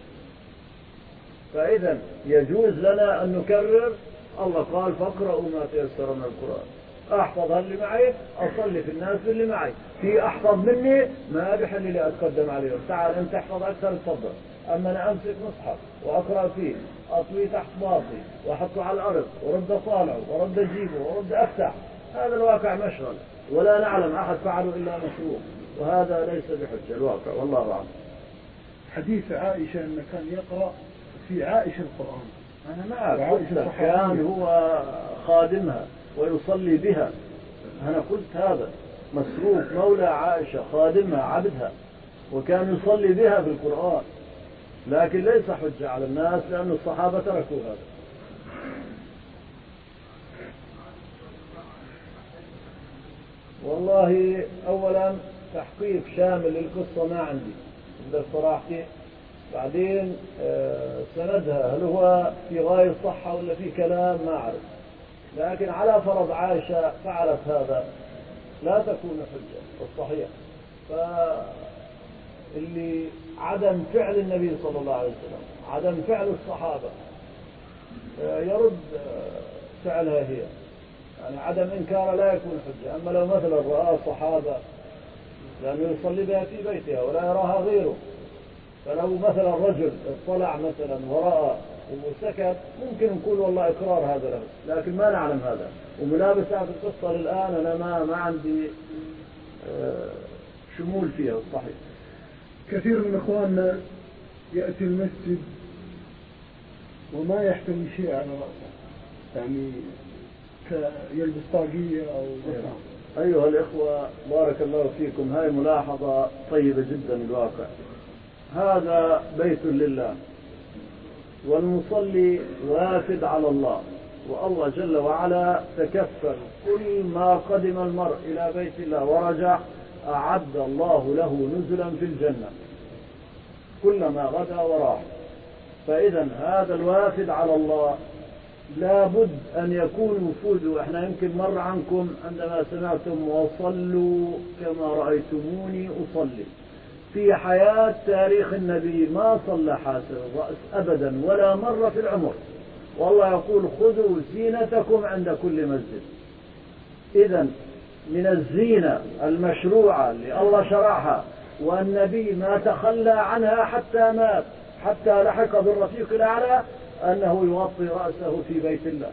فإذا يجوز لنا أن نكرر. الله قال فاقرأوا ما تيسر من القرآن، أحفظ اللي معي، أصلي في الناس اللي معي، في أحفظ مني ما بحل لي أتقدم عليهم، تعال أنت احفظ أكثر تفضل، أما أنا أمسك مصحف وأقرأ فيه، أطوي تحت باطي وأحطه على الأرض ورد طالعه ورد أجيبه ورد أفتح، هذا الواقع مشغل، ولا نعلم أحد فعله إلا مشروع، وهذا ليس بحجة الواقع، والله أعلم. حديث عائشة أنه كان يقرأ في عائشة القرآن، أنا معك قلت كان هو خادمها ويصلي بها، أنا قلت هذا مسروق مولى عائشة خادمها عبدها، وكان يصلي بها في القرآن، لكن ليس حجة على الناس لأن الصحابة تركوا هذا. والله أولا تحقيق شامل للقصة ما عندي بصراحتي، بعدين سندها هل هو في غاية الصحة ولا في كلام ما أعرف، لكن على فرض عائشة فعلت هذا لا تكون حجة الصحيح. اللي عدم فعل النبي صلى الله عليه وسلم، عدم فعل الصحابة يرد فعلها هي، يعني عدم إنكار لا يكون حجة. أما لو مثلا رأى الصحابة لأنه يصلي بها في بيتها ولا يراها غيره، فلو مثلا رجل اطلع مثلا ورأى وسكت ممكن نقول والله إقرار هذا له، لكن ما نعلم هذا. وملابسات القصة للآن أنا ما ما عندي شمول فيها الصحيح. كثير من إخواننا يأتي المسجد وما يحتوي شيء على رأسه، يعني يلبس طاقية أو بطعم. أيها الإخوة بارك الله فيكم، هاي ملاحظة طيبة جدا. الواقع هذا بيت لله، والمصلي وافد على الله، والله جل وعلا تكفل كل ما قدم المرء إلى بيت الله ورجع أعد الله له نزلا في الجنة كلما غدا وراح. فإذا هذا الوافد على الله لابد أن يكون وفوده. احنا يمكن مر عنكم عندما سمعتم وصلوا كما رأيتموني أصلي. في حياة تاريخ النبي ما صلى حاسر الرأس أبدا ولا مرة في العمر، والله يقول خذوا زينتكم عند كل مسجد. إذا من الزينة المشروعة اللي الله شرعها والنبي ما تخلى عنها حتى مات، حتى لحق بالرفيق الأعلى، أنه يغطي رأسه في بيت الله.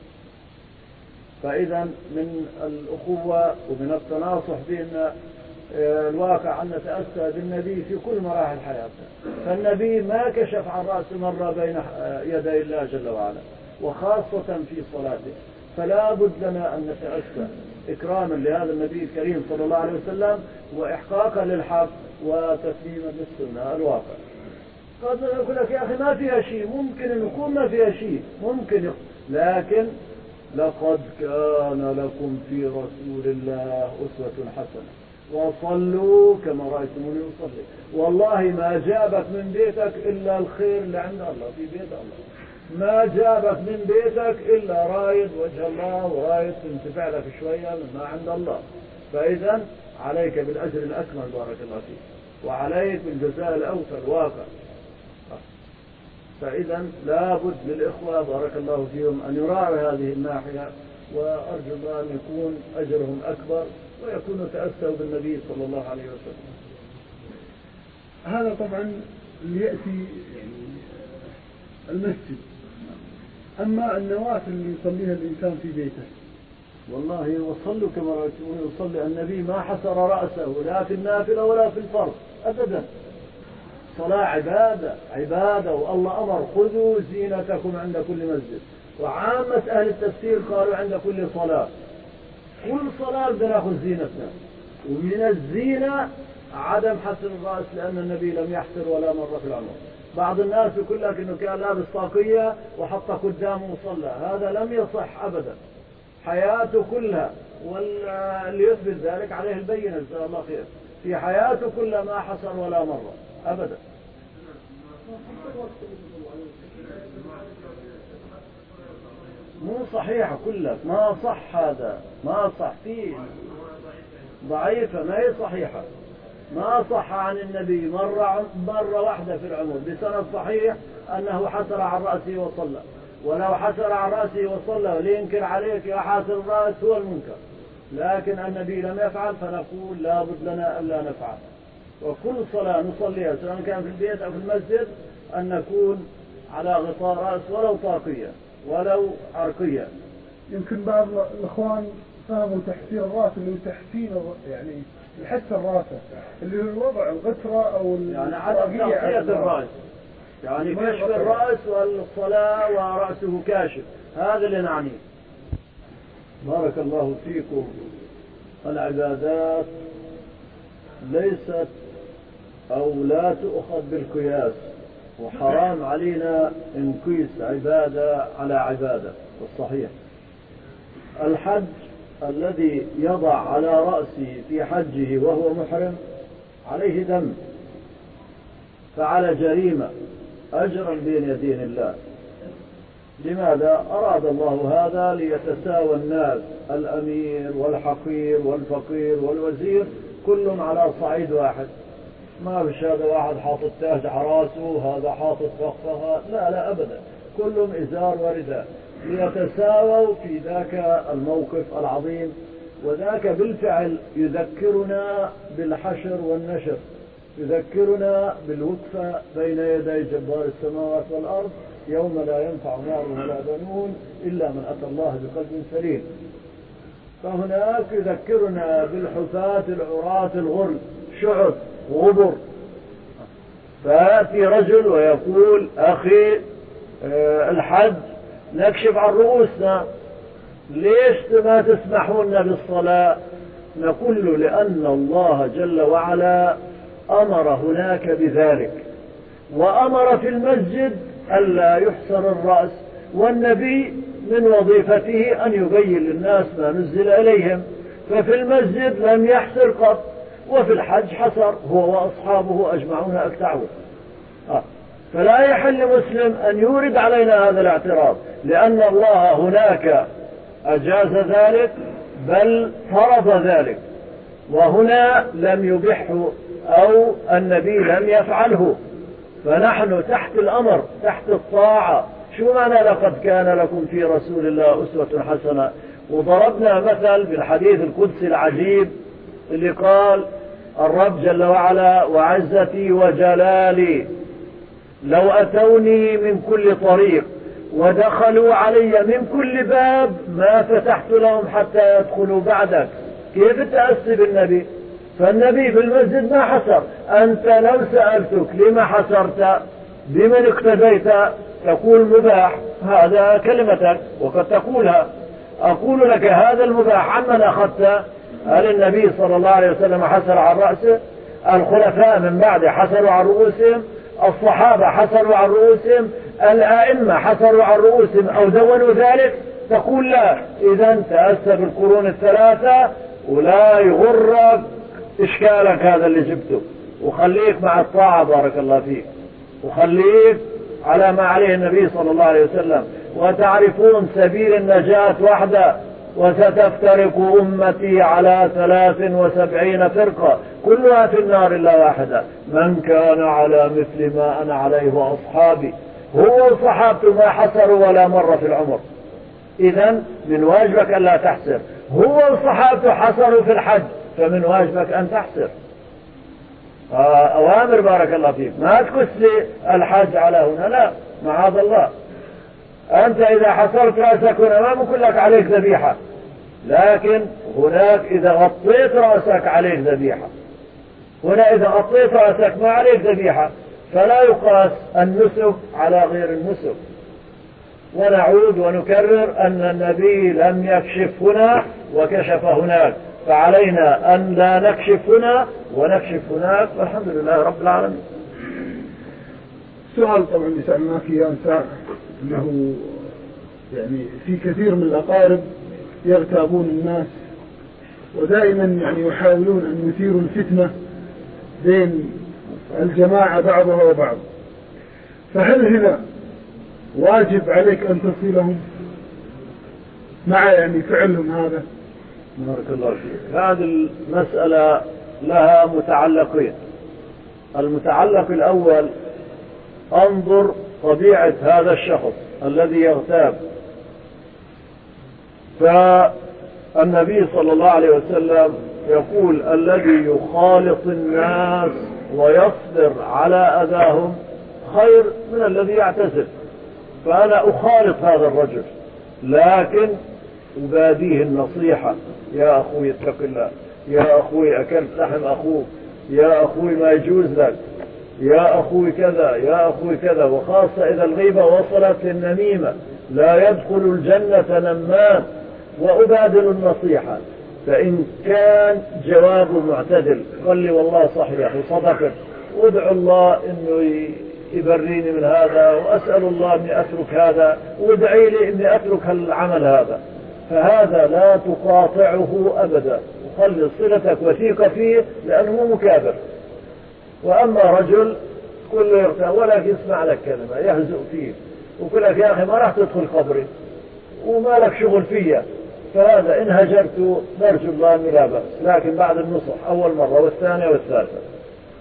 فإذا من الأخوة ومن التناصح بأن الواقع أن نتأسى بالنبي في كل مراحل حياته. فالنبي ما كشف عن رأسه مرة بين يدي الله جل وعلا، وخاصة في صلاته. فلا بد لنا أن نتأسى إكراما لهذا النبي الكريم صلى الله عليه وسلم، وإحقاقا للحق وتسليما للسنة. الواقع قد يقول لك يا أخي ما فيها شيء، ممكن أن يكون ما فيها شيء، ممكن، لكن لقد كان لكم في رسول الله أسوة حسنة وصلوا كما رأيتموني أصلي. والله ما جابك من بيتك إلا الخير اللي عند الله في بيت الله، ما جابك من بيتك إلا رايد وجه الله ورايد تنتفع لك شوية مما عند الله. فإذا عليك بالأجر الأكمل بارك الله فيك، وعليك بالجزاء الأوفى الواقع. فإذا لابد للإخوة بارك الله فيهم أن يراعوا هذه الناحية، وأرجو الله أن يكون أجرهم أكبر ويكونوا تأسوا بالنبي صلى الله عليه وسلم. هذا طبعا اللي يأتي يعني المسجد. أما النوافل اللي يصليها الإنسان في بيته، والله وصلوا كما رأيتموني يصلي. النبي ما حسر رأسه لا في النافلة ولا في الفرض أبدا. صلاة عبادة عبادة، والله أمر خذوا زينتكم عند كل مسجد. وعامة أهل التفسير قالوا عند كل صلاة، كل صلاة بدنا ناخذ زينتنا. ومن الزينة عدم حسر الرأس، لأن النبي لم يحسر ولا مرة في العمر. بعض الناس يقول لك إنه كان لابس طاقية وحطها قدامه وصلى، هذا لم يصح أبدا. حياته كلها، واللي يثبت ذلك عليه البينة جزاه الله خير، في حياته كلها ما حسر ولا مرة أبدا. مو صحيحة كلها، ما صح هذا، ما صح، فيه ضعيفة ما هي صحيحة. ما صح عن النبي مرة مرة واحدة في العمر بسند صحيح أنه حسر عن رأسه وصلى. ولو حسر عن رأسه وصلى لينكر عليك يا حاسر الرأس هو المنكر، لكن النبي لم يفعل، فنقول لا بد لنا ألا نفعل. وكل صلاة نصليها سواء كان في البيت أو في المسجد أن نكون على غطاء رأس ولو طاقية ولو عرقية. يمكن بعض الإخوان فهموا تحسير الرأس اللي هو تحسين يعني يحسن رأسه اللي هو وضع الغترة أو يعني عدم تغطية الرأس، يعني كشف الرأس والصلاة ورأسه كاشف، هذا اللي نعنيه. بارك الله فيكم. العبادات ليست أو لا تؤخذ بالقياس، وحرام علينا نقيس عبادة على عبادة. الصحيح الحج الذي يضع على رأسه في حجه وهو محرم عليه دم، فعلى جريمة أجرا بين يدين الله. لماذا؟ أراد الله هذا ليتساوى الناس، الأمير والحقير والفقير والوزير كلهم على صعيد واحد. ما بش هذا واحد حاطط تاج على راسه هذا حاطط فخفخة، لا لا أبدا، كلهم إزار ورداء ليتساووا في ذاك الموقف العظيم. وذاك بالفعل يذكرنا بالحشر والنشر، يذكرنا بالوقفة بين يدي جبار السماوات والأرض يوم لا ينفع مال ولا بنون إلا من أتى الله بقلب سليم. فهناك يذكرنا بالحفاة العراة الغرل شعث غبر، فيأتي رجل ويقول أخي الحج نكشف عن رؤوسنا، ليش ما تسمحون بالصلاة؟ نقول له لأن الله جل وعلا أمر هناك بذلك، وأمر في المسجد ألا يحصر الرأس، والنبي من وظيفته أن يبين للناس ما نزل إليهم، ففي المسجد لم يحصر قط، وفي الحج حصر هو وأصحابه أجمعون أكتعون. آه. فلا يحل مسلم أن يورد علينا هذا الاعتراض، لأن الله هناك أجاز ذلك بل فرض ذلك، وهنا لم يبحه أو النبي لم يفعله، فنحن تحت الأمر تحت الطاعة. شو معنى لقد كان لكم في رسول الله أسوة حسنة؟ وضربنا مثل بالحديث القدسي العجيب اللي قال الرب جل وعلا وعزتي وجلالي لو أتوني من كل طريق ودخلوا علي من كل باب ما فتحت لهم حتى يدخلوا بعدك. كيف تأسي بالنبي؟ فالنبي في المسجد ما حصر. أنت لو سألتك لما حصرت بمن اقتديت تقول مباح، هذا كلمتك وقد تقولها. أقول لك هذا المباح عمن أخذت؟ هل النبي صلى الله عليه وسلم حصر عن رأسه؟ الخلفاء من بعده حصروا عن رؤوسهم؟ الصحابة حصروا عن رؤوسهم؟ الآئمة حصروا عن رؤوسهم أو دونوا ذلك؟ تقول لا. إذا تأسى بالقرون الثلاثة ولا يغرك إشكالك هذا اللي جبته، وخليك مع الطاعة بارك الله فيك، وخليك على ما عليه النبي صلى الله عليه وسلم. وتعرفون سبيل النجاة وحده، وستفترق أمتي على ثلاث وسبعين فرقة كلها في النار إلا واحدة، من كان على مثل ما أنا عليه وأصحابي. هو وصحابته ما حصروا ولا مرة في العمر، إذا من واجبك أن لا تحسر. هو وصحابته حصروا في الحج، فمن واجبك أن تحسر. أوامر بارك الله فيك، ما تكسلي الحج على هنا، لا معاذ الله. أنت إذا حصرت رأسك هنا ما بقول لك عليك ذبيحة، لكن هناك إذا غطيت رأسك عليك ذبيحة. هنا إذا غطيت رأسك ما عليك ذبيحة، فلا يقاس النسك على غير النسك. ونعود ونكرر أن النبي لم يكشف هنا وكشف هناك، فعلينا أن لا نكشف هنا ونكشف هناك، والحمد لله رب العالمين. سؤال طبعا سألناك إياه ساعة، أنه يعني في كثير من الأقارب يغتابون الناس ودائما يعني يحاولون أن يثيروا الفتنة بين الجماعة بعضها وبعض، فهل هنا واجب عليك أن تصلهم مع يعني فعلهم هذا؟ بارك الله فيك. هذه المسألة لها متعلقين. المتعلق الأول انظر طبيعة هذا الشخص الذي يغتاب. فالنبي صلى الله عليه وسلم يقول الذي يخالط الناس ويصبر على أذاهم خير من الذي يعتزل. فأنا أخالط هذا الرجل لكن أباديه النصيحة، يا أخوي اتق الله، يا أخوي أكلت لحم أخوك، يا أخوي ما يجوز لك، يا أخوي كذا، يا أخوي كذا. وخاصة إذا الغيبة وصلت للنميمة، لا يدخل الجنة نمام. وأبادل النصيحة، فإن كان جوابه معتدل قال لي والله صحيح وصدقت، وادعو الله إنه يبريني من هذا، وأسأل الله أني أترك هذا، وادعي لي أني أترك العمل هذا، فهذا لا تقاطعه أبدا، وخلي صلتك وثيقة فيه لأنه مكابر. وأما رجل كله يغتاب ولكن يسمع لك كلمة يهزؤ فيه ويقول لك يا أخي ما راح تدخل قبري وما لك شغل فيا، فهذا إن هجرت نرجو الله أن لا بأس، لكن بعد النصح أول مرة والثانية والثالثة.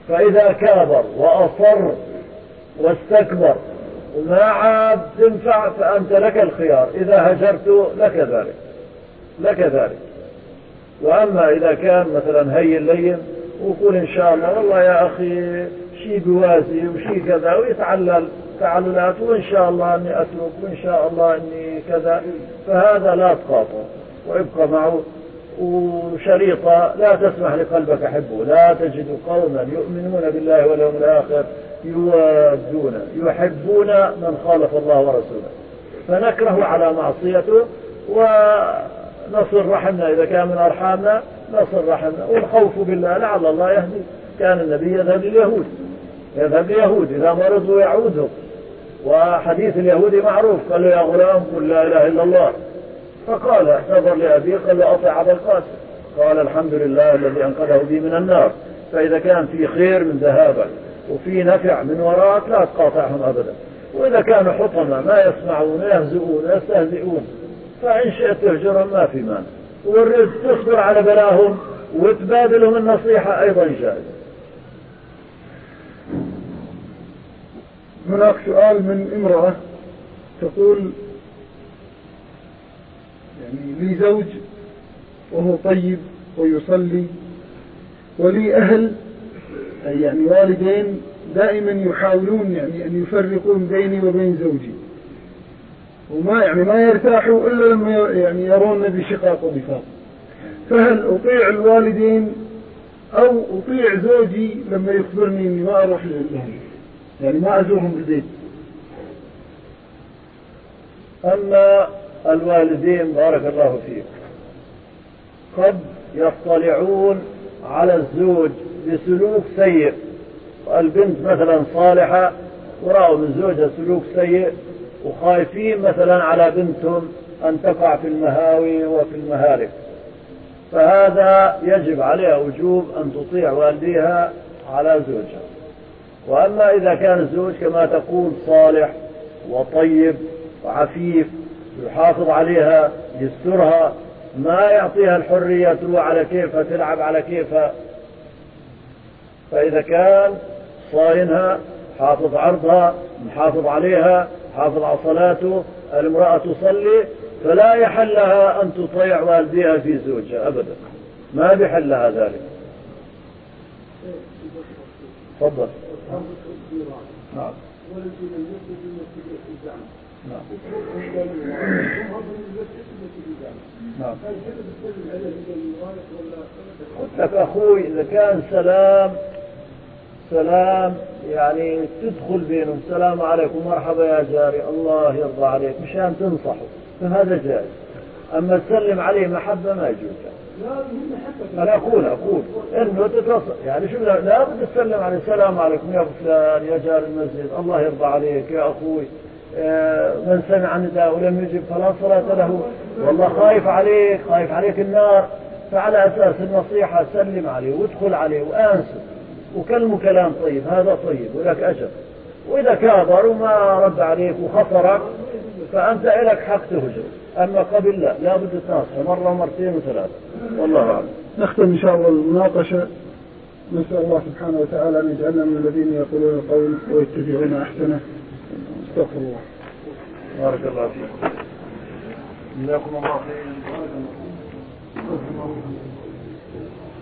فإذا كابر وأصر واستكبر وما عاد تنفع فأنت لك الخيار، إذا هجرت لك ذلك لك ذلك. وأما إذا كان مثلا هين لين ويقول إن شاء الله والله يا أخي شي بوازي وشي كذا ويتعلل تعللات وإن شاء الله أني أترك وإن شاء الله أني كذا، فهذا لا تخافه ويبقى معه. وشريطة لا تسمح لقلبك حبه، لا تجد قوما يؤمنون بالله واليوم الآخر يودون يحبون من خالف الله ورسوله، فنكره على معصيته ونصل رحمنا إذا كان من أرحامنا نصل رحمنا، والخوف بالله لعل الله يهدي. كان النبي يذهب لليهود يذهب لليهود إذا مرضوا يعودهم، وحديث اليهودي معروف، قال له يا غلام قل لا إله إلا الله، فقال اعتذر لأبيه قال له أطع أبا القاسم، قال الحمد لله الذي أنقذه بي من النار. فإذا كان في خير من ذهابك وفي نفع من وراءك لا تقاطعهم أبدا. وإذا كانوا حطمة ما يسمعون يهزئون يستهزئون فإن شئت تهجرهم ما في مانع، والرد تصبر على بلاهم وتبادلهم النصيحة أيضا جائز. هناك سؤال من امرأة تقول يعني لي زوج وهو طيب ويصلي، ولي أهل يعني والدين دائما يحاولون يعني أن يفرقون بيني وبين زوجي، وما يعني ما يرتاحوا إلا لما يعني يرون بشقاق ونفاق، فهل أطيع الوالدين أو أطيع زوجي لما يخبرني إني ما أروح للأهل يعني ما أزورهم بالبيت؟ أما الوالدين بارك الله فيك قد يطلعون على الزوج بسلوك سيء، البنت مثلا صالحة ورأوا من زوجها سلوك سيء وخايفين مثلا على بنتهم أن تقع في المهاوي وفي المهالك، فهذا يجب عليها وجوب أن تطيع والديها على زوجها. وأما إذا كان الزوج كما تقول صالح وطيب وعفيف يحافظ عليها يسترها ما يعطيها الحرية تروح على كيفها تلعب على كيفها، فإذا كان صاينها حافظ عرضها محافظ عليها حافظ على صلاته، المرأة تصلي فلا يحل لها أن تطيع والديها في زوجها أبدا، ما بيحل لها ذلك. تفضل. نعم. نعم. نعم. قلت لك أخوي إذا كان سلام سلام يعني تدخل بينهم السلام عليكم مرحبا يا جاري الله يرضى عليك مشان تنصحه فهذا جائز، أما تسلم عليه محبة ما يجوز. أنا أقول أقول إنه تتصل يعني شو لا بد تسلم عليه السلام عليكم يا فلان يا جار المسجد الله يرضى عليك يا أخوي، من سمع نداء ولم يجب فلا صلاة له، والله خايف عليك خايف عليك النار، فعلى أساس النصيحة سلم عليه وادخل عليه وأنسه وكلمه كلام طيب هذا طيب ولك أجر. وإذا كابر وما رد عليك وخطرك فأنت إلك حق تهجر، أما قبل لا لا بد تناصح مرة ومرتين وثلاثة. والله أعلم. نختم إن شاء الله المناقشة. نسأل الله سبحانه وتعالى أن يجعلنا من الذين يقولون القول ويتبعون أحسنه. استغفر الله. بارك الله فيك. جزاكم الله خيرا.